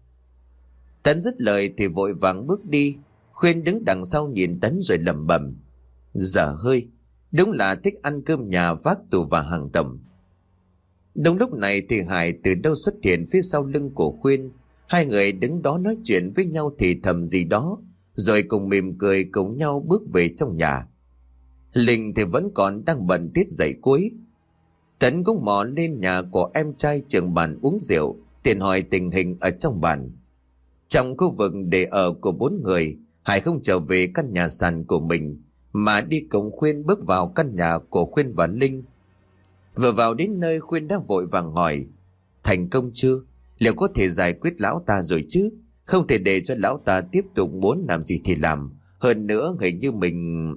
Tấn dứt lời thì vội vàng bước đi. Khuyên đứng đằng sau nhìn Tấn rồi lẩm bẩm: "Dở hơi, đúng là thích ăn cơm nhà vác tù và hàng tầm." Đúng lúc này thì Hải từ đâu xuất hiện phía sau lưng của Khuyên. Hai người đứng đó nói chuyện với nhau thì thầm gì đó, rồi cùng mỉm cười cùng nhau bước về trong nhà. Linh thì vẫn còn đang bận tiết dạy cuối. Tấn cũng mò lên nhà của em trai trưởng bản uống rượu, tiền hỏi tình hình ở trong bản. Trong khu vực để ở của bốn người, Hải không trở về căn nhà sàn của mình mà đi cùng Khuyên bước vào căn nhà của Khuyên và Linh. Vừa vào đến nơi, Khuyên đã vội vàng hỏi: "Thành công chưa? Liệu có thể giải quyết lão ta rồi chứ? Không thể để cho lão ta tiếp tục muốn làm gì thì làm. Hơn nữa hình như mình..."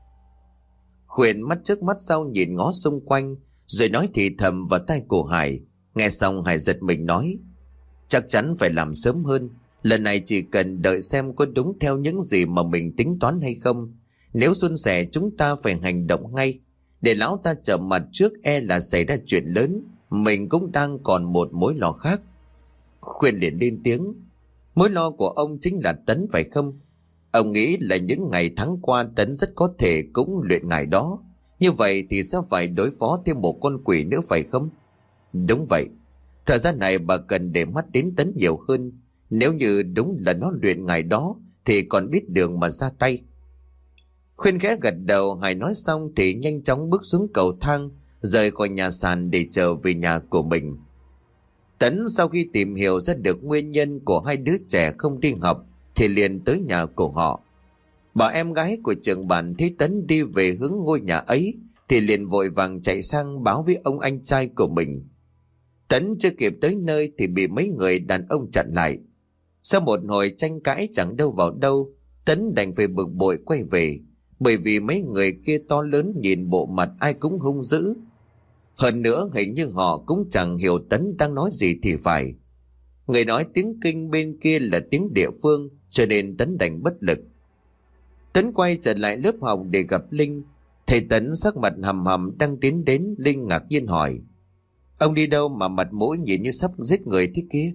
Khuyên mắt trước mắt sau nhìn ngó xung quanh, rồi nói thì thầm vào tai của Hải. Nghe xong Hải giật mình nói: "Chắc chắn phải làm sớm hơn. Lần này chỉ cần đợi xem có đúng theo những gì mà mình tính toán hay không. Nếu suôn sẻ chúng ta phải hành động ngay. Để lão ta trở mặt trước e là xảy ra chuyện lớn. Mình cũng đang còn một mối lo khác." Khuyên liền lên tiếng: "Mối lo của ông chính là Tấn phải không? Ông nghĩ là những ngày tháng qua Tấn rất có thể cũng luyện ngài đó. Như vậy thì sẽ phải đối phó thêm một con quỷ nữa phải không?" "Đúng vậy. Thời gian này bà cần để mắt đến Tấn nhiều hơn. Nếu như đúng là nó luyện ngài đó thì còn biết đường mà ra tay." Khuyên khẽ gật đầu. Hải nói xong thì nhanh chóng bước xuống cầu thang, rời khỏi nhà sàn để trở về nhà của mình. Tấn sau khi tìm hiểu ra được nguyên nhân của hai đứa trẻ không đi học thì liền tới nhà của họ. Bà em gái của trưởng bản thấy Tấn đi về hướng ngôi nhà ấy thì liền vội vàng chạy sang báo với ông anh trai của mình. Tấn chưa kịp tới nơi thì bị mấy người đàn ông chặn lại. Sau một hồi tranh cãi chẳng đâu vào đâu, Tấn đành phải bực bội quay về, bởi vì mấy người kia to lớn, nhìn bộ mặt ai cũng hung dữ. Hơn nữa hình như họ cũng chẳng hiểu Tấn đang nói gì thì phải. Người nói tiếng Kinh bên kia là tiếng địa phương, cho nên Tấn đành bất lực. Tấn quay trở lại lớp học để gặp Linh. Thầy Tấn sắc mặt hầm hầm đang tiến đến. Linh ngạc nhiên hỏi: "Ông đi đâu mà mặt mũi nhìn như sắp giết người thế kia?"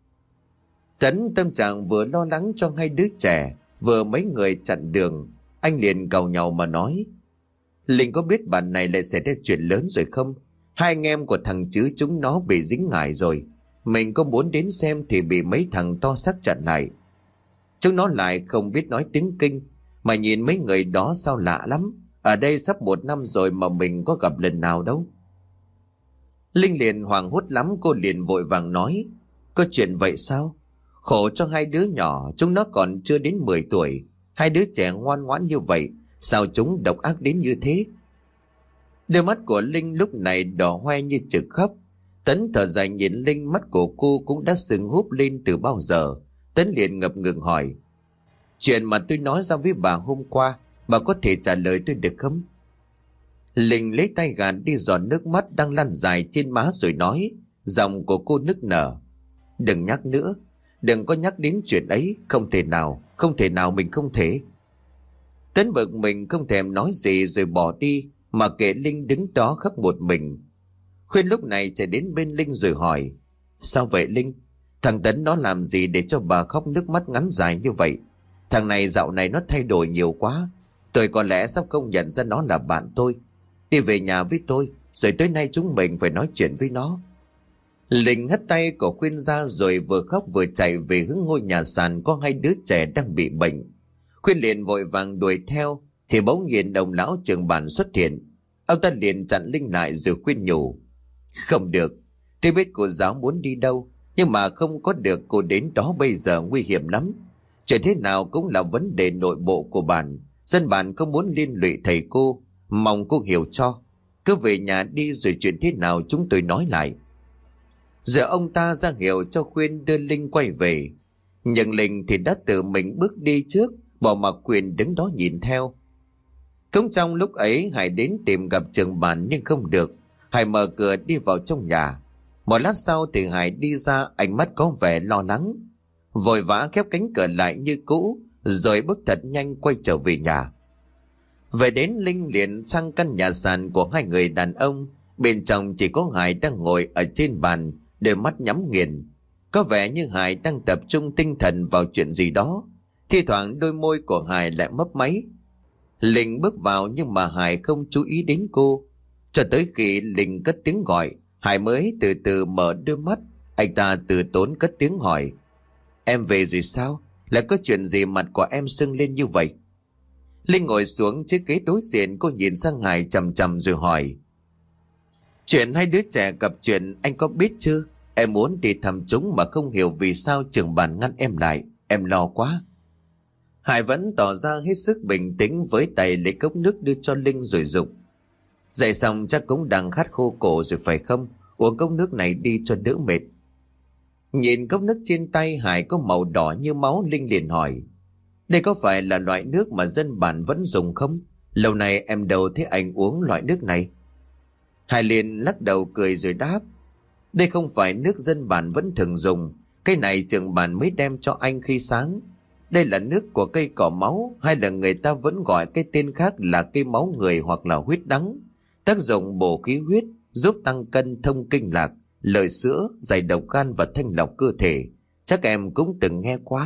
Tấn tâm trạng vừa lo lắng cho hai đứa trẻ, vừa mấy người chặn đường. Anh liền càu nhàu mà nói: "Linh có biết bản này lại xảy ra chuyện lớn rồi không? Hai anh em của thằng Chứ chúng nó bị dính ngải rồi. Mình có muốn đến xem thì bị mấy thằng to xác chặn lại. Chúng nó lại không biết nói tiếng Kinh, mà nhìn mấy người đó sao lạ lắm. Ở đây sắp một năm rồi mà mình có gặp lần nào đâu. Linh liền hoảng hốt lắm, cô liền vội vàng nói. Có chuyện vậy sao? Khổ cho hai đứa nhỏ, chúng nó còn chưa đến mười tuổi. Hai đứa trẻ ngoan ngoãn như vậy, sao chúng độc ác đến như thế? Đôi mắt của Linh lúc này đỏ hoe như trực khóc. Tấn thở dài nhìn Linh, mắt của cô cũng đã sưng húp lên từ bao giờ. Tấn liền ngập ngừng hỏi. Chuyện mà tôi nói ra với bà hôm qua, bà có thể trả lời tôi được không? Linh lấy tay gạt đi giọt nước mắt đang lăn dài trên má rồi nói. Giọng của cô nức nở. Đừng nhắc nữa, đừng có nhắc đến chuyện ấy. Không thể nào, không thể nào, mình không thể. Tấn bực mình không thèm nói gì rồi bỏ đi, mà kệ Linh đứng đó khóc một mình. Khuyên lúc này chạy đến bên Linh rồi hỏi. Sao vậy Linh? Thằng Tấn nó làm gì để cho bà khóc nước mắt ngắn dài như vậy? Thằng này dạo này nó thay đổi nhiều quá. Tôi có lẽ sắp công nhận ra nó là bạn tôi. Đi về nhà với tôi, rồi tối nay chúng mình phải nói chuyện với nó. Linh hất tay của Khuyên ra rồi vừa khóc vừa chạy về hướng ngôi nhà sàn có hai đứa trẻ đang bị bệnh. Khuyên liền vội vàng đuổi theo, thì bỗng nhiên ông lão trưởng bản xuất hiện. Ông ta liền chặn Linh lại rồi khuyên nhủ. Không được, tôi biết cô giáo muốn đi đâu, nhưng mà không có được cô đến đó bây giờ nguy hiểm lắm. Chuyện thế nào cũng là vấn đề nội bộ của bản. Dân bản không muốn liên lụy thầy cô, mong cô hiểu cho. Cứ về nhà đi rồi chuyện thế nào chúng tôi nói lại. Giờ ông ta ra hiệu cho Khuyên đưa Linh quay về. Nhưng Linh thì đã tự mình bước đi trước, bỏ mặc Khuyên đứng đó nhìn theo. Cũng trong lúc ấy Hải đến tìm gặp trưởng bản nhưng không được. Hải mở cửa đi vào trong nhà. Một lát sau thì Hải đi ra, ánh mắt có vẻ lo lắng. Vội vã khép cánh cửa lại như cũ, rồi bước thật nhanh quay trở về nhà. Về đến Linh liền sang căn nhà sàn của hai người đàn ông. Bên trong chỉ có Hải đang ngồi ở trên bàn, đôi mắt nhắm nghiền. Có vẻ như Hải đang tập trung tinh thần vào chuyện gì đó. Thi thoảng đôi môi của Hải lại mấp máy. Linh bước vào nhưng mà Hải không chú ý đến cô. Cho tới khi Linh cất tiếng gọi, Hải mới từ từ mở đôi mắt. Anh ta từ tốn cất tiếng hỏi. Em về rồi sao? Lại có chuyện gì mặt của em sưng lên như vậy? Linh ngồi xuống chiếc ghế đối diện, cô nhìn sang Hải chằm chằm rồi hỏi. Chuyện hai đứa trẻ gặp chuyện anh có biết chưa? Em muốn đi thăm chúng mà không hiểu vì sao trưởng bản ngăn em lại. Em lo quá. Hải vẫn tỏ ra hết sức bình tĩnh, với tay lấy cốc nước đưa cho Linh rồi dục. Dậy xong chắc cũng đang khát khô cổ rồi phải không? Uống cốc nước này đi cho đỡ mệt. Nhìn cốc nước trên tay Hải có màu đỏ như máu, Linh liền hỏi. Đây có phải là loại nước mà dân bản vẫn dùng không? Lâu nay em đâu thấy anh uống loại nước này. Hải liền lắc đầu cười rồi đáp. Đây không phải nước dân bản vẫn thường dùng. Cái này trưởng bản mới đem cho anh khi sáng. Đây là nước của cây cỏ máu, hay là người ta vẫn gọi cái tên khác là cây máu người hoặc là huyết đắng. Tác dụng bổ khí huyết, giúp tăng cân, thông kinh lạc, lợi sữa, giải độc gan và thanh lọc cơ thể. Chắc em cũng từng nghe qua.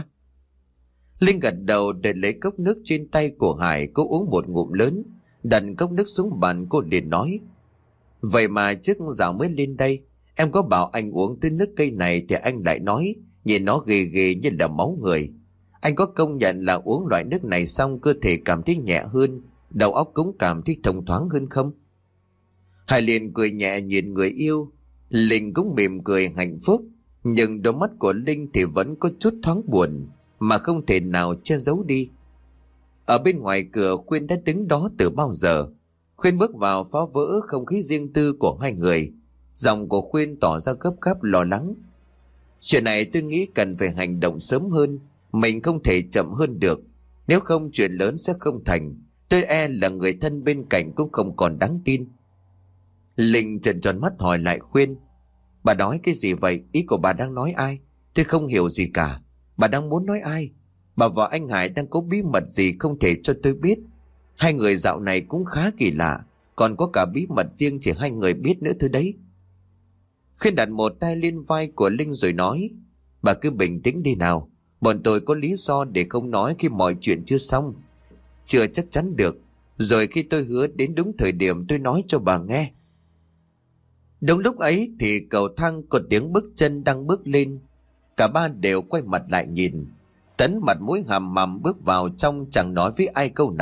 Linh gật đầu để lấy cốc nước trên tay của Hải. Cô uống một ngụm lớn, đặt cốc nước xuống bàn. Cô liền nói. Vậy mà trước dạo mới lên đây, em có bảo anh uống tới nước cây này thì anh lại nói nhìn nó ghê ghê như là máu người. Anh có công nhận là uống loại nước này xong cơ thể cảm thấy nhẹ hơn, đầu óc cũng cảm thấy thông thoáng hơn không? Hải liền cười nhẹ nhìn người yêu. Linh cũng mỉm cười hạnh phúc, nhưng đôi mắt của Linh thì vẫn có chút thoáng buồn mà không thể nào che giấu đi. Ở bên ngoài cửa Khuyên đã đứng đó từ bao giờ. Khuyên bước vào phá vỡ không khí riêng tư của hai người. Giọng của Khuyên tỏ ra gấp gáp lo lắng. Chuyện này tôi nghĩ cần phải hành động sớm hơn. Mình không thể chậm hơn được. Nếu không chuyện lớn sẽ không thành. Tôi e là người thân bên cạnh cũng không còn đáng tin. Linh trợn tròn mắt hỏi lại Khuyên. Bà nói cái gì vậy? Ý của bà đang nói ai? Tôi không hiểu gì cả. Bà đang muốn nói ai? Bà và anh Hải đang có bí mật gì không thể cho tôi biết? Hai người dạo này cũng khá kỳ lạ. Còn có cả bí mật riêng chỉ hai người biết nữa thôi đấy. Khuyên đặt một tay lên vai của Linh rồi nói. Bà cứ bình tĩnh đi nào. Bọn tôi có lý do để không nói khi mọi chuyện chưa xong. Chưa chắc chắn được. Rồi khi tôi hứa đến đúng thời điểm tôi nói cho bà nghe. Đúng lúc ấy thì cầu thang có tiếng bước chân đang bước lên. Cả ba đều quay mặt lại nhìn. Tấn mặt mũi hầm mầm bước vào trong, chẳng nói với ai câu nào,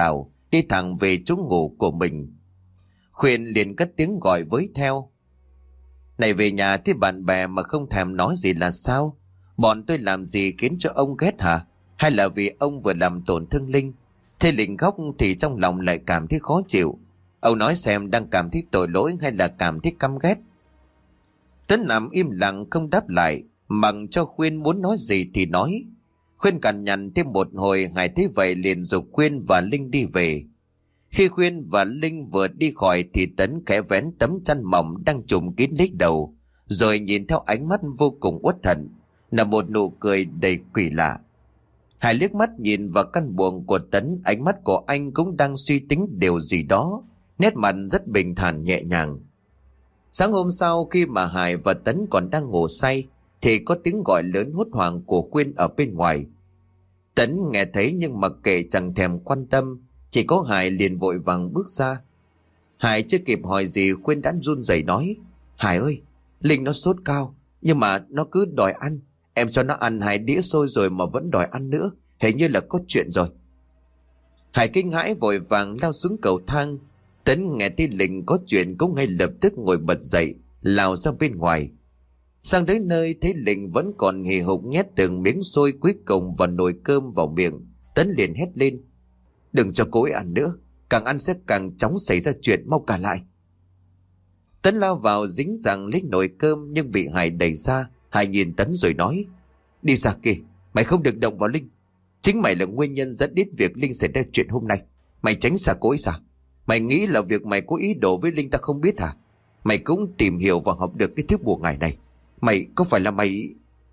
đi thẳng về chỗ ngủ của mình. Khuyên liền cất tiếng gọi với theo. Này, về nhà thì bạn bè mà không thèm nói gì là sao? Bọn tôi làm gì khiến cho ông ghét hả? Hay là vì ông vừa làm tổn thương Linh? Thế Linh khóc thì trong lòng lại cảm thấy khó chịu. Ông nói xem, đang cảm thấy tội lỗi hay là cảm thấy căm ghét? Tấn nằm im lặng không đáp lại, mặc cho Khuyên muốn nói gì thì nói. Khuyên cằn nhằn thêm một hồi, Hải thấy vậy liền giục Khuyên và Linh đi về. Khi Khuyên và Linh vừa đi khỏi thì Tấn khẽ vén tấm chăn mỏng đang trùm kín lấy đầu, rồi nhìn theo ánh mắt vô cùng uất hận, là một nụ cười đầy quỷ lạ. Hải liếc mắt nhìn vào căn buồng của Tấn, ánh mắt của anh cũng đang suy tính điều gì đó, nét mặt rất bình thản nhẹ nhàng. Sáng hôm sau, khi mà Hải và Tấn còn đang ngủ say thì có tiếng gọi lớn hốt hoảng của Khuyên ở bên ngoài. Tấn nghe thấy nhưng mặc kệ chẳng thèm quan tâm, chỉ có Hải liền vội vàng bước ra. Hải chưa kịp hỏi gì, Khuyên đã run rẩy nói: Hải ơi, Linh nó sốt cao, nhưng mà nó cứ đòi ăn. Em cho nó ăn hai đĩa xôi rồi mà vẫn đòi ăn nữa, hình như là có chuyện rồi. Hải kinh hãi vội vàng lao xuống cầu thang. Tấn nghe thấy Linh có chuyện cũng ngay lập tức ngồi bật dậy, lao ra bên ngoài. Sang tới nơi thấy Linh vẫn còn hì hục nhét từng miếng xôi cuối cùng vào nồi cơm vào miệng. Tấn liền hét lên: Đừng cho cô ấy ăn nữa, càng ăn sẽ càng chóng xảy ra chuyện, mau cả lại. Tấn lao vào dính rằng lấy nồi cơm nhưng bị Hải đẩy ra. Hải nhìn Tấn rồi nói: Đi ra kìa, mày không được động vào Linh. Chính mày là nguyên nhân dẫn đến việc Linh xảy ra chuyện hôm nay. Mày tránh xa cô ấy ra. Mày nghĩ là việc mày có ý đồ với Linh ta không biết hả? Mày cũng tìm hiểu và học được cái thứ bùa ngải này. Mày có phải là mày...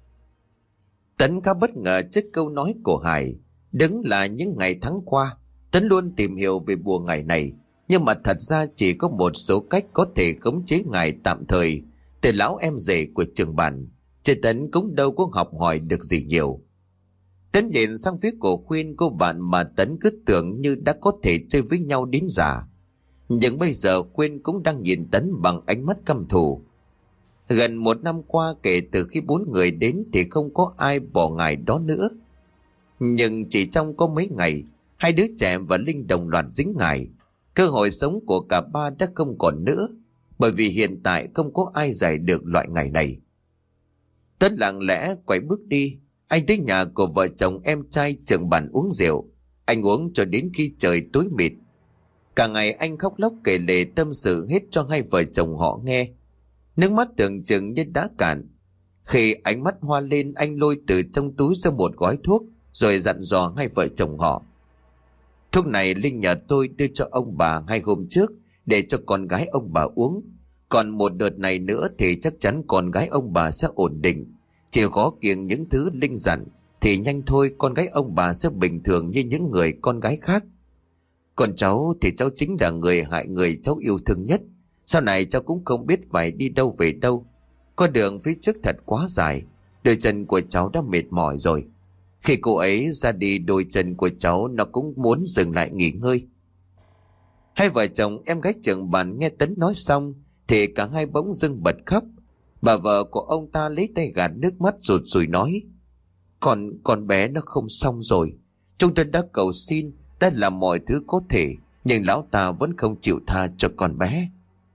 Tấn khá bất ngờ trước câu nói của Hải. Đứng là những ngày tháng qua, Tấn luôn tìm hiểu về bùa ngải này, nhưng mà thật ra chỉ có một số cách có thể khống chế ngải tạm thời từ lão em rể của trường bản, chứ Tấn cũng đâu có học hỏi được gì nhiều. Tấn nhìn sang phía của Khuyên, cô bạn mà Tấn cứ tưởng như đã có thể chơi với nhau đến già. Nhưng bây giờ Khuyên cũng đang nhìn Tấn bằng ánh mắt căm thù. Gần một năm qua kể từ khi bốn người đến thì không có ai bỏ ngải đó nữa. Nhưng chỉ trong có mấy ngày, hai đứa trẻ và Linh đồng loạt dính ngải. Cơ hội sống của cả ba đã không còn nữa, bởi vì hiện tại không có ai giải được loại ngải này. Tấn lặng lẽ quay bước đi. Anh tới nhà của vợ chồng em trai trưởng bản uống rượu. Anh uống cho đến khi trời tối mịt. Cả ngày anh khóc lóc kể lể tâm sự hết cho hai vợ chồng họ nghe. Nước mắt tưởng chừng như đã cạn. Khi ánh mắt hoa lên, anh lôi từ trong túi ra một gói thuốc, rồi dặn dò hai vợ chồng họ: Thuốc này Linh nhờ tôi đưa cho ông bà hai hôm trước để cho con gái ông bà uống. Còn một đợt này nữa thì chắc chắn con gái ông bà sẽ ổn định. Chỉ có kiêng những thứ Linh dặn thì nhanh thôi con gái ông bà sẽ bình thường như những người con gái khác. Còn cháu thì cháu chính là người hại người cháu yêu thương nhất. Sau này cháu cũng không biết phải đi đâu về đâu. Con đường phía trước thật quá dài, đôi chân của cháu đã mệt mỏi rồi. Khi cô ấy ra đi, đôi chân của cháu nó cũng muốn dừng lại nghỉ ngơi. Hai vợ chồng em gái trưởng bản nghe Tấn nói xong thì cả hai bỗng dưng bật khóc. Bà vợ của ông ta lấy tay gạt nước mắt rụt rùi nói: Con, con bé nó không xong rồi. Chúng tôi đã cầu xin, đã làm mọi thứ có thể, nhưng lão ta vẫn không chịu tha cho con bé.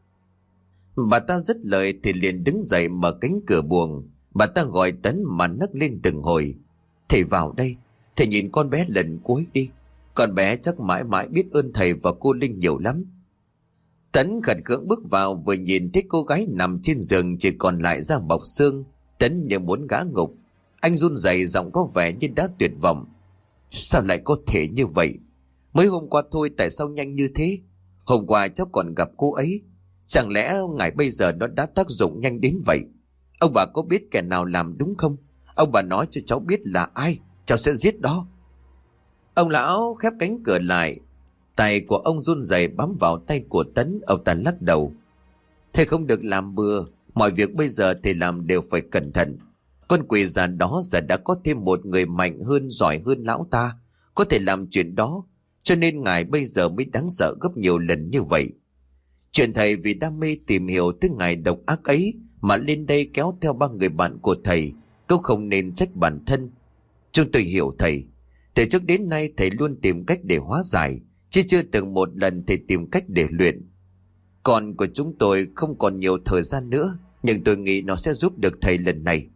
Bà ta dứt lời thì liền đứng dậy mở cánh cửa buồng. Bà ta gọi Tấn mà nấc lên từng hồi: Thầy vào đây, thầy nhìn con bé lần cuối đi. Con bé chắc mãi mãi biết ơn thầy và cô Linh nhiều lắm. Tấn khẩn cưỡng bước vào, vừa nhìn thấy cô gái nằm trên giường chỉ còn lại da bọc xương. Tấn như muốn ngã ngục. Anh run rẩy, giọng có vẻ như đã tuyệt vọng: Sao lại có thể như vậy? Mới hôm qua thôi, tại sao nhanh như thế? Hôm qua cháu còn gặp cô ấy. Chẳng lẽ ngài bây giờ nó đã tác dụng nhanh đến vậy? Ông bà có biết kẻ nào làm đúng không? Ông bà nói cho cháu biết là ai, cháu sẽ giết đó. Ông lão khép cánh cửa lại. Tay của ông run rẩy bám vào tay của Tấn. Ông ta lắc đầu: Thầy không được làm bừa. Mọi việc bây giờ thầy làm đều phải cẩn thận. Con quỷ già đó giờ đã có thêm một người mạnh hơn, giỏi hơn lão ta, có thể làm chuyện đó. Cho nên ngài bây giờ mới đáng sợ gấp nhiều lần như vậy. Chuyện thầy vì đam mê tìm hiểu tới ngài độc ác ấy mà lên đây kéo theo ba người bạn của thầy, cũng không nên trách bản thân. Chúng tôi hiểu thầy. Từ trước đến nay thầy luôn tìm cách để hóa giải, chứ chưa từng một lần thầy tìm cách để luyện. Con của chúng tôi không còn nhiều thời gian nữa, nhưng tôi nghĩ nó sẽ giúp được thầy lần này.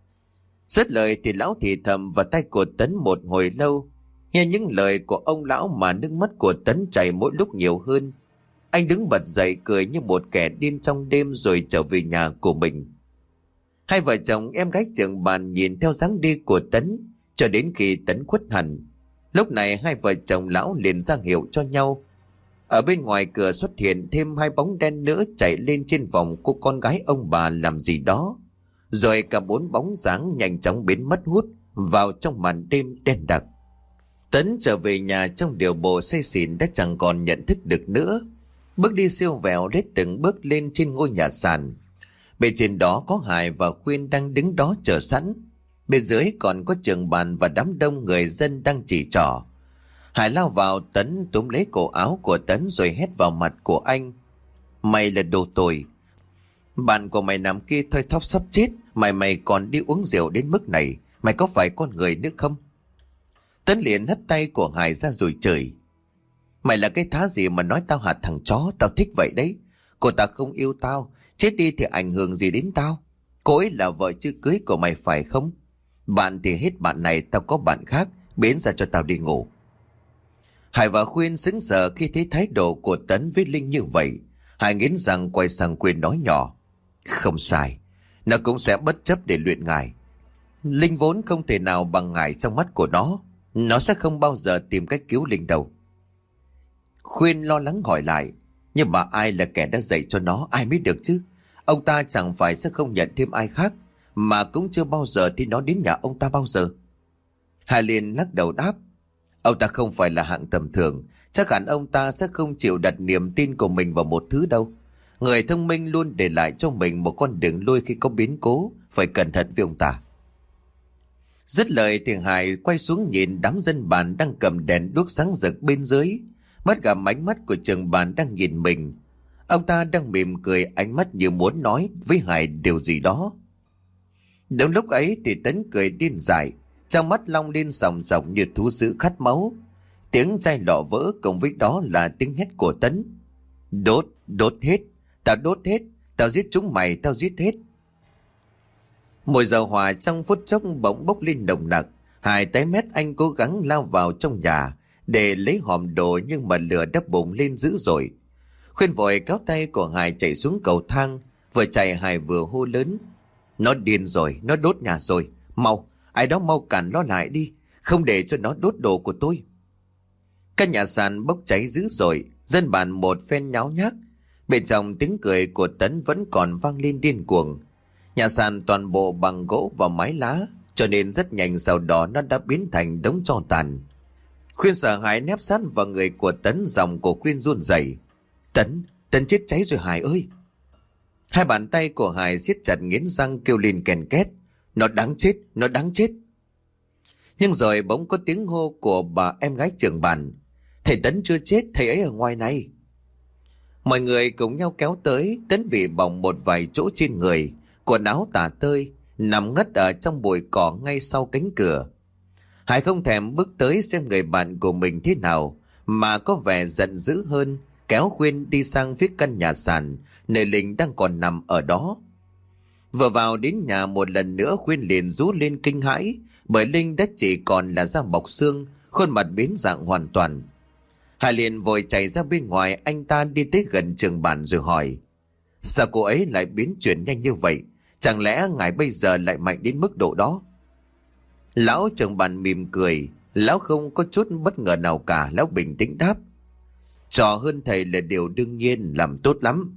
Dứt lời thì lão thì thầm vào tay của Tấn một hồi lâu. Nghe những lời của ông lão mà nước mắt của Tấn chảy mỗi lúc nhiều hơn. Anh đứng bật dậy cười như một kẻ điên trong đêm rồi trở về nhà của mình. Hai vợ chồng em gái trưởng bàn nhìn theo dáng đi của Tấn cho đến khi Tấn khuất hẳn. Lúc này hai vợ chồng lão liền ra hiệu cho nhau. Ở bên ngoài cửa xuất hiện thêm hai bóng đen nữa chạy lên trên vòng của con gái ông bà làm gì đó. Rồi cả bốn bóng dáng nhanh chóng biến mất hút vào trong màn đêm đen đặc. Tấn trở về nhà trong điều bộ say xỉn đã chẳng còn nhận thức được nữa. Bước đi siêu vẹo lết từng bước lên trên ngôi nhà sàn. Bên trên đó có Hải và Khuyên đang đứng đó chờ sẵn. Bên dưới còn có Trường Bàn và đám đông người dân đang chỉ trỏ. Hải lao vào Tấn túm lấy cổ áo của Tấn rồi hét vào mặt của anh. Mày là đồ tồi. Bạn của mày nằm kia thoi thóp sắp chết, mày mày còn đi uống rượu đến mức này, mày có phải con người nữa không? Tấn liền hất tay của Hải ra rồi chửi. Mày là cái thá gì mà nói tao hạt thằng chó, tao thích vậy đấy. Cô ta không yêu tao, chết đi thì ảnh hưởng gì đến tao. Cô ấy là vợ chưa cưới của mày phải không? Bạn thì hết bạn này, tao có bạn khác, biến ra cho tao đi ngủ. Hải và Khuyên sững sờ khi thấy thái độ của Tấn với Linh như vậy. Hải nghiến răng quay sang Khuyên nói nhỏ. Không sai, nó cũng sẽ bất chấp để luyện ngài. Linh vốn không thể nào bằng ngài trong mắt của nó. Nó sẽ không bao giờ tìm cách cứu Linh đâu. Khuyên lo lắng hỏi lại. Nhưng mà ai là kẻ đã dạy cho nó, ai mới được chứ? Ông ta chẳng phải sẽ không nhận thêm ai khác, mà cũng chưa bao giờ thì nó đến nhà ông ta bao giờ. Hải liền lắc đầu đáp. Ông ta không phải là hạng tầm thường. Chắc hẳn ông ta sẽ không chịu đặt niềm tin của mình vào một thứ đâu. Người thông minh luôn để lại cho mình một con đường lui khi có biến cố. Phải cẩn thận với ông ta. Dứt lời thì Hải quay xuống nhìn đám dân bản đang cầm đèn đuốc sáng rực bên dưới. Mất gặp ánh mắt của Trường Bàn đang nhìn mình. Ông ta đang mỉm cười, ánh mắt như muốn nói với Hải điều gì đó. Đúng lúc ấy thì Tấn cười điên dại, trong mắt long lên sòng sòng như thú dữ khát máu. Tiếng chai lọ vỡ cùng với đó là tiếng hét của Tấn. Đốt, đốt hết, tao đốt hết, tao giết chúng mày, tao giết hết. Mùi dầu hỏa trong phút chốc bỗng bốc lên nồng nặc. Hải tái mét, anh cố gắng lao vào trong nhà để lấy hòm đồ, nhưng mà lửa đã bùng lên dữ dội. Khuyên vội kéo tay của Hải chạy xuống cầu thang. Vừa chạy Hải vừa hô lớn. Nó điên rồi, nó đốt nhà rồi. Mau, ai đó mau cản nó lại đi, không để cho nó đốt đồ của tôi. Căn nhà sàn bốc cháy dữ dội, dân bản một phen nháo nhác. Bên trong tiếng cười của Tấn vẫn còn vang lên điên cuồng. Nhà sàn toàn bộ bằng gỗ và mái lá, cho nên rất nhanh sau đó nó đã biến thành đống tro tàn. Khuyên sợ hãi nép sát vào người của Tấn, dòng của Khuyên run rẩy. Tấn, Tấn chết cháy rồi Hải ơi. Hai bàn tay của Hải siết chặt nghiến răng kêu lên kèn két. Nó đáng chết, nó đáng chết. Nhưng rồi bỗng có tiếng hô của bà em gái trưởng bản. Thầy Tấn chưa chết, thầy ấy ở ngoài này. Mọi người cùng nhau kéo tới. Tấn bị bỏng một vài chỗ trên người, quần áo tả tơi, nằm ngất ở trong bụi cỏ ngay sau cánh cửa. Hải không thèm bước tới xem người bạn của mình thế nào, mà có vẻ giận dữ hơn, kéo Khuyên đi sang phía căn nhà sàn nơi Linh đang còn nằm ở đó. Vừa vào đến nhà một lần nữa, Khuyên liền rú lên kinh hãi, bởi Linh đã chỉ còn là da bọc xương, khuôn mặt biến dạng hoàn toàn. Hải liền vội chạy ra bên ngoài. Anh ta đi tới gần Trường Bản rồi hỏi. Sao cô ấy lại biến chuyển nhanh như vậy? Chẳng lẽ ngài bây giờ lại mạnh đến mức độ đó? Lão Trường Bản mỉm cười. Lão không có chút bất ngờ nào cả. Lão bình tĩnh đáp. Trò hơn thầy là điều đương nhiên, làm tốt lắm.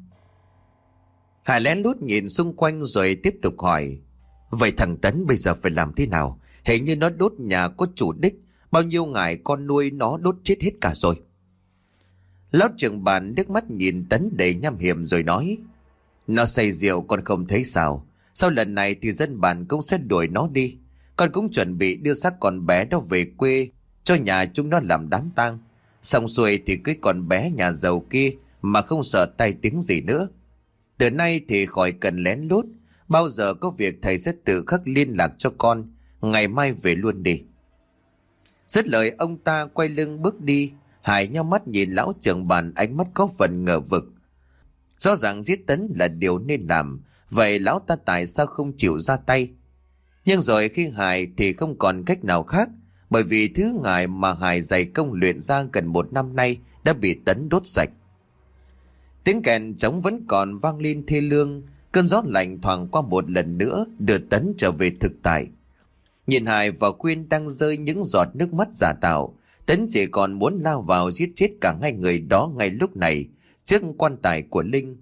Hải lén lút nhìn xung quanh rồi tiếp tục hỏi. Vậy thằng Tấn bây giờ phải làm thế nào? Hình như nó đốt nhà có chủ đích. Bao nhiêu ngày con nuôi nó đốt chết hết cả rồi. Lão Trường Bản nước mắt nhìn Tấn đầy nham hiểm rồi nói. Nó say rượu con không thấy sao? Sau lần này thì dân bản cũng sẽ đuổi nó đi. Con cũng chuẩn bị đưa xác con bé đó về quê, cho nhà chúng nó làm đám tang. Xong xuôi thì cưới con bé nhà giàu kia mà không sợ tai tiếng gì nữa. Từ nay thì khỏi cần lén lút. Bao giờ có việc thầy sẽ tự khắc liên lạc cho con. Ngày mai về luôn đi. Dứt lời ông ta quay lưng bước đi. Hải nheo mắt nhìn lão trưởng bàn, ánh mắt có phần ngờ vực. Rõ ràng giết Tấn là điều nên làm, vậy lão ta tại sao không chịu ra tay? Nhưng rồi khi Hải thì không còn cách nào khác, bởi vì thứ ngải mà Hải dày công luyện ra gần một năm nay đã bị Tấn đốt sạch. Tiếng kèn trống vẫn còn vang lên thê lương, cơn gió lạnh thoảng qua một lần nữa đưa Tấn trở về thực tại. Nhìn Hải và Quyên đang rơi những giọt nước mắt giả tạo, Tấn chỉ còn muốn lao vào giết chết cả hai người đó ngay lúc này trước quan tài của Linh.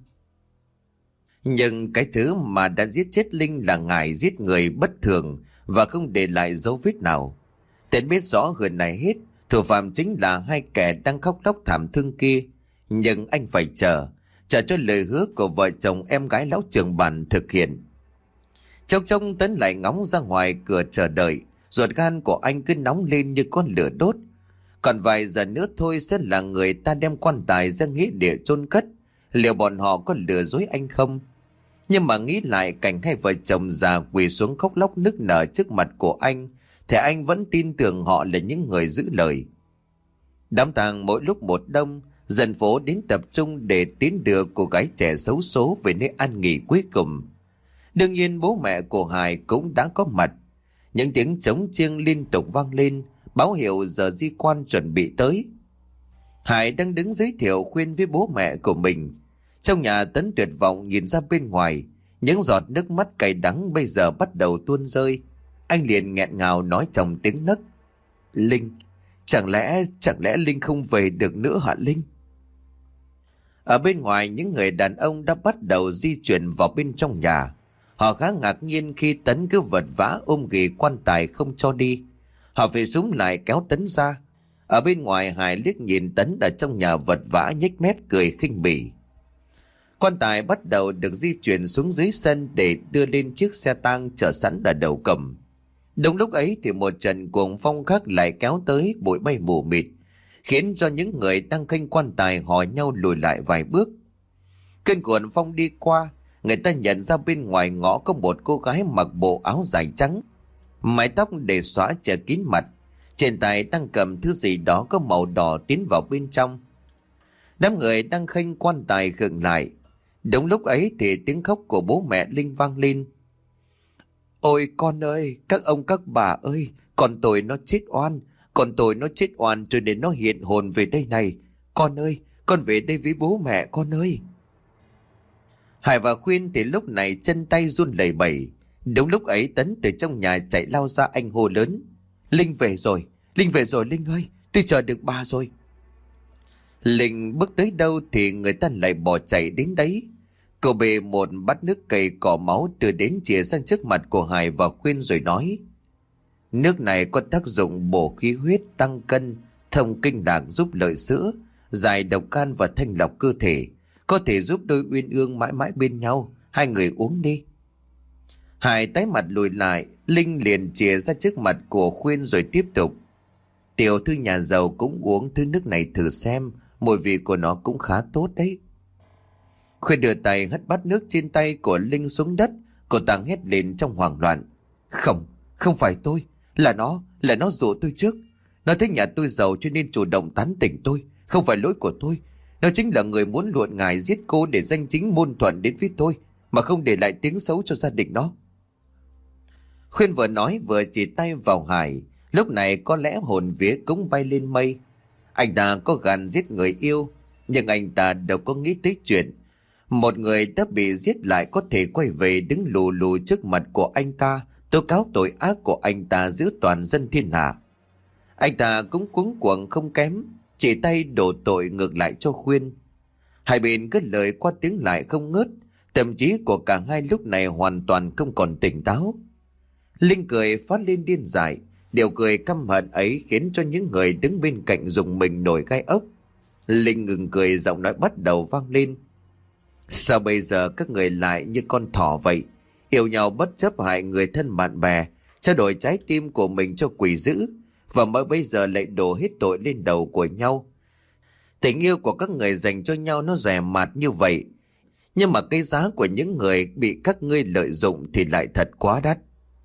Nhưng cái thứ mà đã giết chết Linh là ngài giết người bất thường và không để lại dấu vết nào. Tấn biết rõ hơn này hết, thủ phạm chính là hai kẻ đang khóc lóc thảm thương kia. Nhưng anh phải chờ, chờ cho lời hứa của vợ chồng em gái lão trưởng bản thực hiện. Trong trong Tấn lại ngóng ra ngoài cửa chờ đợi, ruột gan của anh cứ nóng lên như con lửa đốt. Còn vài giờ nữa thôi sẽ là người ta đem quan tài ra nghĩa địa chôn cất. Liệu bọn họ có lừa dối anh không? Nhưng mà nghĩ lại cảnh hai vợ chồng già quỳ xuống khóc lóc nức nở trước mặt của anh, thì anh vẫn tin tưởng họ là những người giữ lời. Đám tang mỗi lúc một đông, dân phố đến tập trung để tiến đưa cô gái trẻ xấu số về nơi an nghỉ cuối cùng. Đương nhiên bố mẹ của Hải cũng đã có mặt. Những tiếng trống chiêng liên tục vang lên, báo hiệu giờ di quan chuẩn bị tới. Hải đang đứng giới thiệu khuyên với bố mẹ của mình. Trong nhà Tấn tuyệt vọng nhìn ra bên ngoài, những giọt nước mắt cay đắng bây giờ bắt đầu tuôn rơi. Anh liền nghẹn ngào nói trong tiếng nấc: Linh, chẳng lẽ, chẳng lẽ Linh không về được nữa hả Linh? Ở bên ngoài, những người đàn ông đã bắt đầu di chuyển vào bên trong nhà. Họ khá ngạc nhiên khi Tấn cứ vật vã ôm ghì quan tài không cho đi. Họ phải súng lại kéo Tấn ra. Ở bên ngoài, Hải liếc nhìn Tấn ở trong nhà vật vã nhếch mép cười khinh bỉ. Quan tài bắt đầu được di chuyển xuống dưới sân để đưa lên chiếc xe tang chở sẵn ở đầu cầm. Đúng lúc ấy thì một trận cuồng phong khác lại kéo tới, bụi bay mù mịt, khiến cho những người đang khênh quan tài hò nhau lùi lại vài bước. Cơn cuồng phong đi qua, người ta nhận ra bên ngoài ngõ có một cô gái mặc bộ áo dài trắng, mái tóc để xõa che kín mặt, trên tay đang cầm thứ gì đó có màu đỏ tiến vào bên trong. Đám người đang khênh quan tài khựng lại. Đúng lúc ấy thì tiếng khóc của bố mẹ Linh vang lên. Ôi con ơi, các ông các bà ơi, con tôi nó chết oan, con tôi nó chết oan rồi để nó hiện hồn về đây này. Con ơi, con về đây với bố mẹ con ơi. Hải và Khuyên thì lúc này chân tay run lẩy bẩy. Đúng lúc ấy Tấn từ trong nhà chạy lao ra, anh hô lớn: Linh về rồi, Linh về rồi Linh ơi, tôi chờ được bà rồi. Linh bước tới đâu thì người ta lại bỏ chạy đến đấy. Cậu bê một bát nước cầy cỏ máu đưa đến chìa sang trước mặt của Hải và Khuyên rồi nói: Nước này có tác dụng bổ khí huyết, tăng cân, thông kinh đạc, giúp lợi sữa, giải độc can và thanh lọc cơ thể, có thể giúp đôi uyên ương mãi mãi bên nhau. Hai người uống đi. Hải tái mặt lùi lại. Linh liền chìa ra trước mặt của Khuyên rồi tiếp tục: Tiểu thư nhà giàu cũng uống thứ nước này thử xem, mùi vị của nó cũng khá tốt đấy. Khuyên đưa tay hất bát nước trên tay của Linh xuống đất. Cô ta hét lên trong hoảng loạn: Không, không phải tôi, là nó, là nó dụ tôi trước. Nó thấy nhà tôi giàu cho nên chủ động tán tỉnh tôi, không phải lỗi của tôi. Nó chính là người muốn luồn ngài giết cô để danh chính môn thuận đến với tôi, mà không để lại tiếng xấu cho gia đình nó. Khuyên vừa nói vừa chỉ tay vào Hải. Lúc này có lẽ hồn vía cũng bay lên mây. Anh ta có gan giết người yêu, nhưng anh ta đâu có nghĩ tới chuyện một người đã bị giết lại có thể quay về đứng lù lù trước mặt của anh ta, tố cáo tội ác của anh ta giữa toàn dân thiên hạ. Anh ta cũng cuống cuồng không kém, chỉ tay đổ tội ngược lại cho Khuyên. Hai bên cứ lời qua tiếng lại không ngớt, tâm trí của cả hai lúc này hoàn toàn không còn tỉnh táo. Linh cười phát lên điên dại. Điều cười căm hận ấy khiến cho những người đứng bên cạnh rùng mình nổi gai ốc. Linh ngừng cười, giọng nói bắt đầu vang lên: Sao bây giờ các người lại như con thỏ vậy, yêu nhau bất chấp hại người thân bạn bè, trao đổi trái tim của mình cho quỷ dữ, và mới bây giờ lại đổ hết tội lên đầu của nhau. Tình yêu của các người dành cho nhau nó rẻ mạt như vậy, nhưng mà cái giá của những người bị các ngươi lợi dụng thì lại thật quá đắt.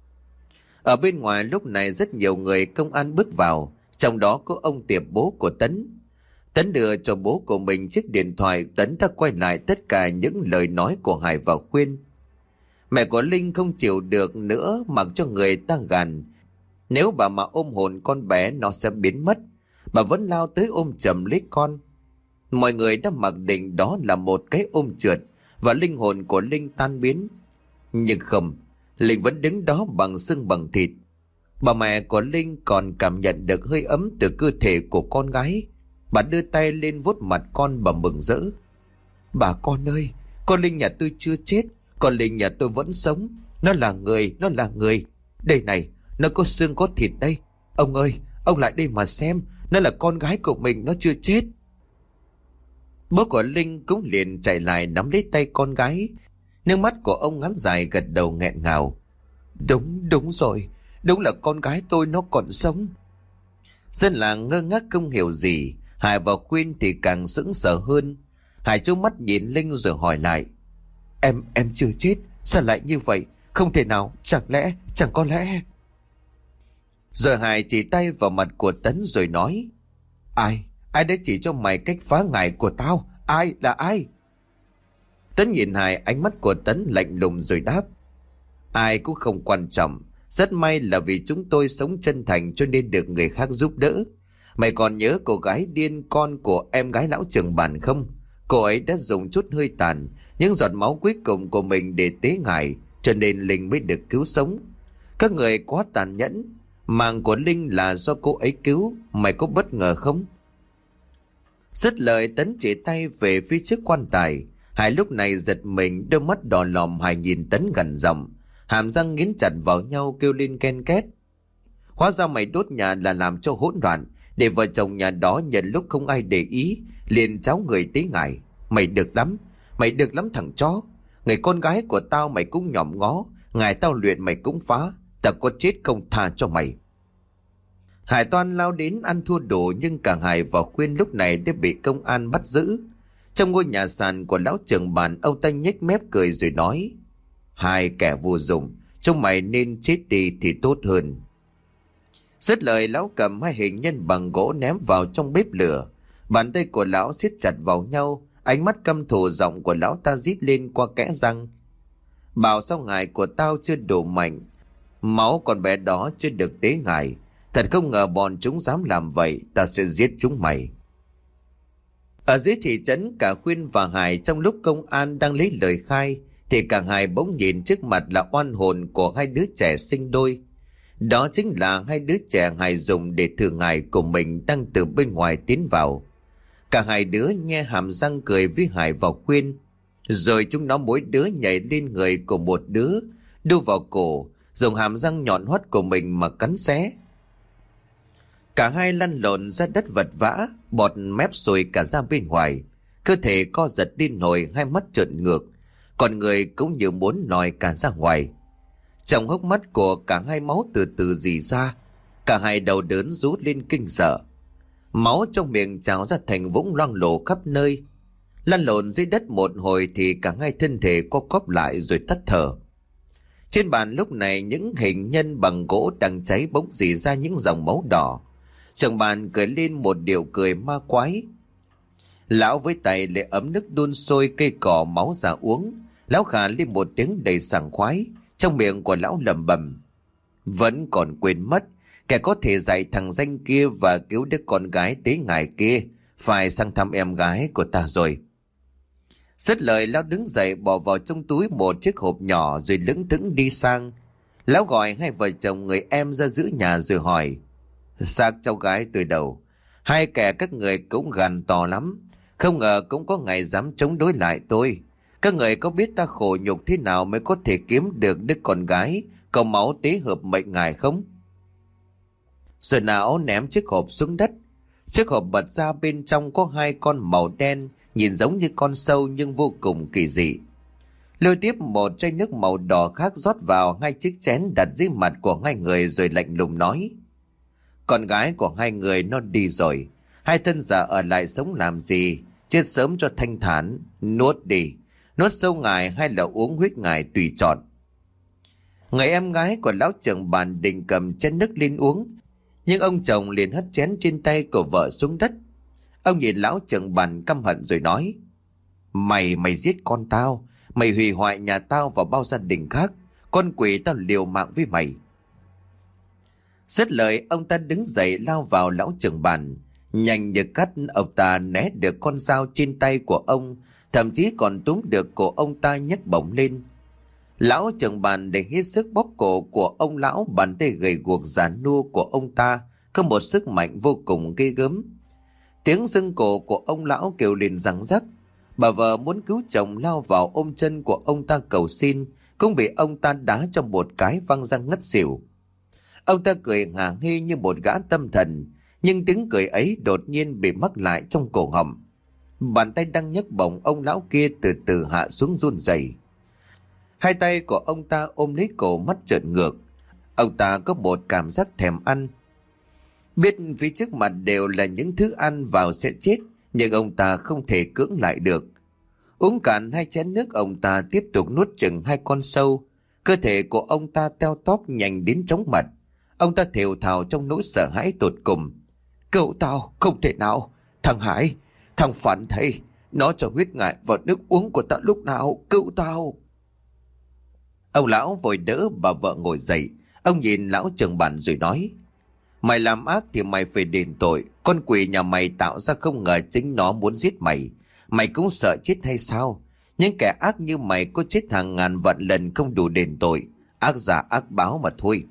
Ở bên ngoài lúc này rất nhiều người công an bước vào, trong đó có ông Tiệp, bố của Tấn. Tấn đưa cho bố của mình chiếc điện thoại. Tấn đã quay lại tất cả những lời nói của Hải và khuyên. Mẹ của Linh không chịu được nữa, mặc cho người ta gàn. Nếu bà mà ôm hồn con bé nó sẽ biến mất. Bà vẫn lao tới ôm chầm lấy con. Mọi người đã mặc định đó là một cái ôm trượt và linh hồn của Linh tan biến. Nhưng không, Linh vẫn đứng đó bằng xương bằng thịt. Bà mẹ của Linh còn cảm nhận được hơi ấm từ cơ thể của con gái. Bà đưa tay lên vuốt mặt con bà mừng rỡ. Bà con ơi, con Linh nhà tôi chưa chết. Con Linh nhà tôi vẫn sống. Nó là người, nó là người. Đây này, nó có xương có thịt đây. Ông ơi, ông lại đây mà xem. Nó là con gái của mình, nó chưa chết. Bố của Linh cũng liền chạy lại nắm lấy tay con gái. Nước mắt của ông ngắn dài gật đầu nghẹn ngào. Đúng, đúng rồi. Đúng là con gái tôi nó còn sống. Dân làng ngơ ngác không hiểu gì. Hải và Khuyên thì càng sững sờ hơn. Hải trố mắt nhìn Linh rồi hỏi lại. Em, em chưa chết. Sao lại như vậy? Không thể nào, chẳng lẽ, chẳng có lẽ. Rồi Hải chỉ tay vào mặt của Tấn rồi nói. Ai? Ai đã chỉ cho mày cách phá ngải của tao? Ai? Là ai? Tấn nhìn Hải, ánh mắt của Tấn lạnh lùng rồi đáp. Ai cũng không quan trọng. Rất may là vì chúng tôi sống chân thành cho nên được người khác giúp đỡ. Mày còn nhớ cô gái điên con của em gái lão trưởng bản không? Cô ấy đã dùng chút hơi tàn, những giọt máu cuối cùng của mình để tế ngải, cho nên Linh mới được cứu sống. Các người quá tàn nhẫn. Mạng của Linh là do cô ấy cứu. Mày có bất ngờ không? Dứt lời, Tấn chỉ tay về phía trước quan tài. Hải lúc này giật mình, đôi mắt đỏ lòm. Hải nhìn Tấn gần giọng, hàm răng nghiến chặt vào nhau kêu lên ken két. Hóa ra mày đốt nhà là làm cho hỗn loạn, để vợ chồng nhà đó nhận lúc không ai để ý liền cháu người tế ngải. Mày được lắm, mày được lắm thằng chó. Người con gái của tao mày cũng nhòm ngó, ngài tao luyện mày cũng phá. Tao có chết không tha cho mày. Hải toan lao đến ăn thua đủ, nhưng cả Hải và Khuyên lúc này đã bị công an bắt giữ. Trong ngôi nhà sàn của lão trưởng bản, ông ta nhếch mép cười rồi nói. Hai kẻ vô dụng, chúng mày nên chết đi thì tốt hơn. Dứt lời, lão cầm hai hình nhân bằng gỗ ném vào trong bếp lửa. Bàn tay của lão siết chặt vào nhau, ánh mắt căm thù, giọng của lão ta rít lên qua kẽ răng. Bảo sao ngài của tao chưa đủ mạnh, máu con bé đó chưa được tế ngài. Thật không ngờ bọn chúng dám làm vậy, ta sẽ giết chúng mày. Ở dưới thị trấn, cả Khuyên và Hải trong lúc công an đang lấy lời khai thì cả hai bỗng nhìn trước mặt là oan hồn của hai đứa trẻ sinh đôi. Đó chính là hai đứa trẻ Hải dùng để thử ngài của mình đang từ bên ngoài tiến vào. Cả hai đứa nhe hàm răng cười với Hải và Khuyên. Rồi chúng nó mỗi đứa nhảy lên người của một đứa, đu vào cổ, dùng hàm răng nhọn hoắt của mình mà cắn xé. Cả hai lăn lộn ra đất vật vã, bọt mép sùi cả ra bên ngoài. Cơ thể co giật điên hồi, hai mắt trợn ngược, còn người cũng như muốn lòi cả ra ngoài. Trong hốc mắt của cả hai máu từ từ rỉ ra. Cả hai đầu đớn rú lên kinh sợ. Máu trong miệng trào ra thành vũng loang lổ khắp nơi. Lăn lộn dưới đất một hồi thì cả hai thân thể co quắp lại rồi tắt thở. Trên bàn lúc này những hình nhân bằng gỗ đang cháy bỗng rỉ ra những dòng máu đỏ. Trưởng bàn cười lên một điệu cười ma quái. Lão với tay lấy ấm nước đun sôi cây cỏ máu ra uống. Lão khà lên một tiếng đầy sảng khoái. Trong miệng của lão lẩm bẩm. Vẫn còn quên mất, kẻ có thể dạy thằng danh kia và cứu đứa con gái tế ngài kia phải sang thăm em gái của ta rồi. Dứt lời, lão đứng dậy bỏ vào trong túi một chiếc hộp nhỏ rồi lững thững đi sang. Lão gọi hai vợ chồng người em ra giữ nhà rồi hỏi. Xác cháu gái tôi đâu? Hai kẻ các người cũng gan to lắm, không ngờ cũng có ngày dám chống đối lại tôi. Các người có biết ta khổ nhục thế nào mới có thể kiếm được đứa con gái có máu tế hợp mệnh ngài không? Rồi lão ném chiếc hộp xuống đất. Chiếc hộp bật ra, bên trong có hai con màu đen, nhìn giống như con sâu nhưng vô cùng kỳ dị. Lôi tiếp một chai nước màu đỏ khác rót vào hai chiếc chén đặt dưới mặt của hai người rồi lạnh lùng nói. Con gái của hai người nó đi rồi, hai thân già ở lại sống làm gì? Chết sớm cho thanh thản. Nuốt đi, nuốt sâu ngài hay là uống huyết ngài tùy chọn. Người em gái của lão trưởng bàn định cầm chén nước lên uống, nhưng ông chồng liền hất chén trên tay của vợ xuống đất. Ông nhìn lão trưởng bàn căm hận rồi nói: Mày, mày giết con tao, mày hủy hoại nhà tao và bao gia đình khác. Con quỷ, tao liều mạng với mày. Dứt lời, ông ta đứng dậy lao vào lão trưởng bàn. Nhanh như cắt, ông ta né được con dao trên tay của ông, thậm chí còn túm được cổ ông ta nhấc bổng lên. Lão trưởng bàn để hết sức bóp cổ của ông lão, bàn tay gầy guộc già nua của ông ta có một sức mạnh vô cùng ghê gớm. Tiếng xương cổ của ông lão kêu lên răng rắc. Bà vợ muốn cứu chồng lao vào ôm chân của ông ta cầu xin, cũng bị ông ta đá cho một cái văng ra ngất xỉu. Ông ta cười ngả nghi như một gã tâm thần, nhưng tiếng cười ấy đột nhiên bị mắc lại trong cổ họng. Bàn tay đang nhấc bổng ông lão kia từ từ hạ xuống run rẩy. Hai tay của ông ta ôm lấy cổ, mắt trợn ngược. Ông ta có một cảm giác thèm ăn. Biết phía trước mặt đều là những thứ ăn vào sẽ chết, nhưng ông ta không thể cưỡng lại được. Uống cạn hai chén nước, ông ta tiếp tục nuốt chừng hai con sâu. Cơ thể của ông ta teo tóp nhanh đến chóng mặt. Ông ta thều thào trong nỗi sợ hãi tột cùng: Cậu tao, không thể nào. Thằng Hải, thằng phản thầy, nó cho huyết ngại vào nước uống của tao lúc nào. Cậu tao. Ông lão vội đỡ bà vợ ngồi dậy. Ông nhìn lão trưởng bàn rồi nói: Mày làm ác thì mày phải đền tội. Con quỷ nhà mày tạo ra không ngờ chính nó muốn giết mày. Mày cũng sợ chết hay sao? Những kẻ ác như mày có chết hàng ngàn vạn lần không đủ đền tội. Ác giả ác báo mà thôi.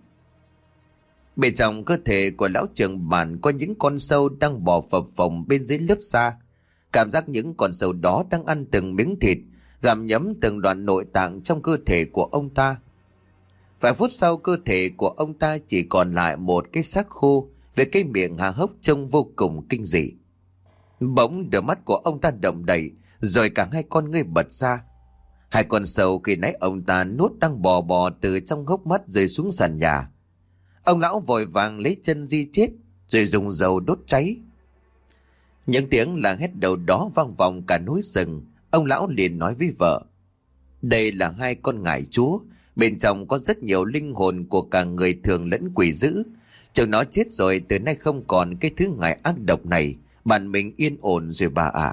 Bên trong cơ thể của lão trưởng bàn có những con sâu đang bò phập phồng bên dưới lớp da. Cảm giác những con sâu đó đang ăn từng miếng thịt, gặm nhấm từng đoạn nội tạng trong cơ thể của ông ta. Vài phút sau, cơ thể của ông ta chỉ còn lại một cái xác khô với cái miệng há hốc trông vô cùng kinh dị. Bỗng đôi mắt của ông ta động đậy, rồi cả hai con ngươi bật ra. Hai con sâu khi nãy ông ta nuốt đang bò bò từ trong hốc mắt rơi xuống sàn nhà. Ông lão vội vàng lấy chân di chết, rồi dùng dầu đốt cháy. Những tiếng là hét đầu đó vang vọng cả núi rừng. Ông lão liền nói với vợ: Đây là hai con ngải chúa. Bên trong có rất nhiều linh hồn của cả người thường lẫn quỷ dữ. Chừng nó chết rồi, từ nay không còn cái thứ ngải ác độc này. Bạn mình yên ổn rồi bà ạ.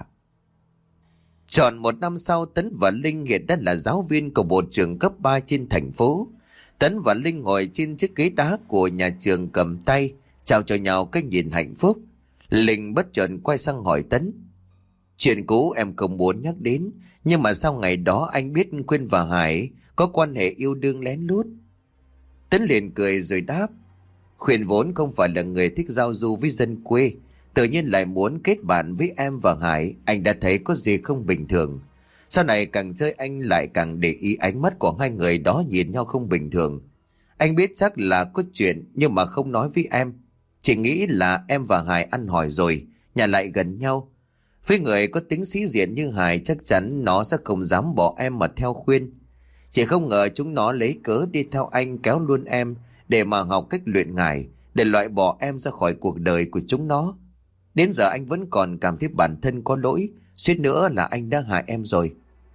Tròn một năm sau, Tấn và Linh hiện đã là giáo viên của một trường cấp ba trên thành phố. Tấn và Linh ngồi trên chiếc ghế đá của nhà trường cầm tay, chào cho nhau cái nhìn hạnh phúc. Linh bất chợt quay sang hỏi Tấn: Chuyện cũ em không muốn nhắc đến, nhưng mà sau ngày đó anh biết Quyên và Hải có quan hệ yêu đương lén lút. Tấn liền cười rồi đáp: Khuyên vốn không phải là người thích giao du với dân quê, tự nhiên lại muốn kết bạn với em và Hải. Anh đã thấy có gì không bình thường. Sau này càng chơi anh lại càng để ý ánh mắt của hai người đó nhìn nhau không bình thường. Anh biết chắc là có chuyện nhưng mà không nói với em. Chỉ nghĩ là em và Hải ăn hỏi rồi, nhà lại gần nhau. Với người có tính sĩ diện như Hải chắc chắn nó sẽ không dám bỏ em mà theo Khuyên. Chỉ không ngờ chúng nó lấy cớ đi theo anh kéo luôn em để mà học cách luyện ngải, để loại bỏ em ra khỏi cuộc đời của chúng nó. Đến giờ anh vẫn còn cảm thấy bản thân có lỗi, suýt nữa là anh đã hại em rồi.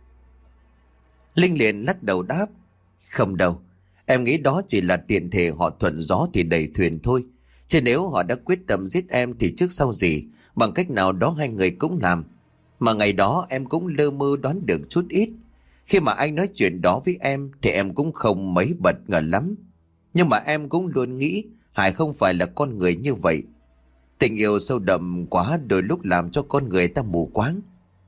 Linh liền lắc đầu đáp: Không đâu, em nghĩ đó chỉ là tiện thể họ thuận gió thì đẩy thuyền thôi. Chứ nếu họ đã quyết tâm giết em thì trước sau gì, bằng cách nào đó hai người cũng làm. Mà ngày đó em cũng lơ mơ đoán được chút ít. Khi mà anh nói chuyện đó với em thì em cũng không mấy bất ngờ lắm. Nhưng mà em cũng luôn nghĩ Hải không phải là con người như vậy. Tình yêu sâu đậm quá đôi lúc làm cho con người ta mù quáng.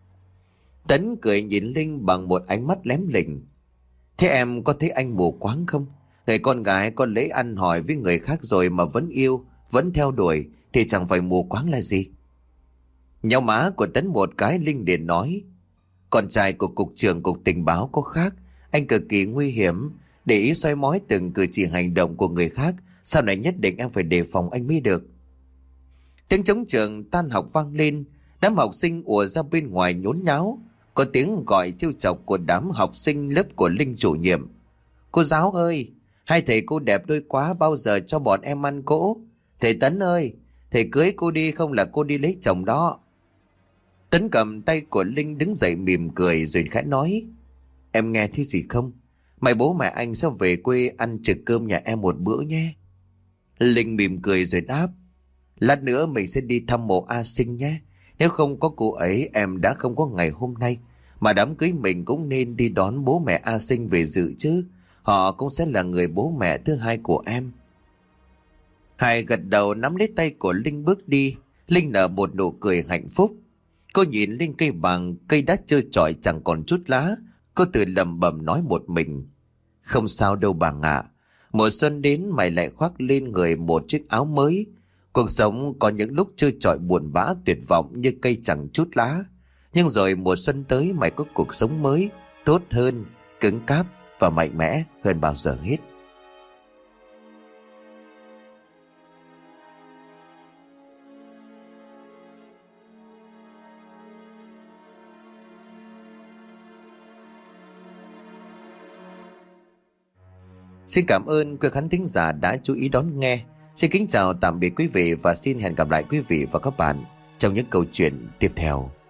Tấn cười nhìn Linh bằng một ánh mắt lém lỉnh. Thế em có thấy anh mù quáng không? Người con gái có lấy ăn hỏi với người khác rồi mà vẫn yêu, vẫn theo đuổi thì chẳng phải mù quáng là gì. Nhéo má của Tấn một cái, Linh liền nói: Con trai của cục trưởng cục tình báo có khác. Anh cực kỳ nguy hiểm, để ý soi mói từng cử chỉ hành động của người khác. Sau này nhất định em phải đề phòng anh mới được. Tiếng trống trường tan học vang lên. Đám học sinh ùa ra bên ngoài nhốn nháo. Có tiếng gọi trêu chọc của đám học sinh lớp của Linh chủ nhiệm: Cô giáo ơi, hai thầy cô đẹp đôi quá, bao giờ cho bọn em ăn cỗ. Thầy Tấn ơi, thầy cưới cô đi không là cô đi lấy chồng đó. Tấn cầm tay của Linh đứng dậy mỉm cười rồi khẽ nói: Em nghe thấy gì không? Mày bố mẹ anh sẽ về quê ăn trực cơm nhà em một bữa nhé. Linh mỉm cười rồi đáp: Lát nữa mình sẽ đi thăm mộ A Sinh nhé. Nếu không có cô ấy em đã không có ngày hôm nay. Mà đám cưới mình cũng nên đi đón bố mẹ A Sinh về dự chứ. Họ cũng sẽ là người bố mẹ thứ hai của em. Hải gật đầu nắm lấy tay của Linh bước đi. Linh nở một nụ cười hạnh phúc. Cô nhìn lên cây bàng, cây đã trơ trọi chẳng còn chút lá. Cô tự lẩm bẩm nói một mình. Không sao đâu bà ạ. Mùa xuân đến mày lại khoác lên người một chiếc áo mới. Cuộc sống có những lúc trơ trọi buồn bã tuyệt vọng như cây chẳng chút lá. Nhưng rồi mùa xuân tới mày có cuộc sống mới, tốt hơn, cứng cáp và mạnh mẽ hơn bao giờ hết. Xin cảm ơn quý khán thính giả đã chú ý đón nghe. Xin kính chào tạm biệt quý vị và xin hẹn gặp lại quý vị và các bạn trong những câu chuyện tiếp theo.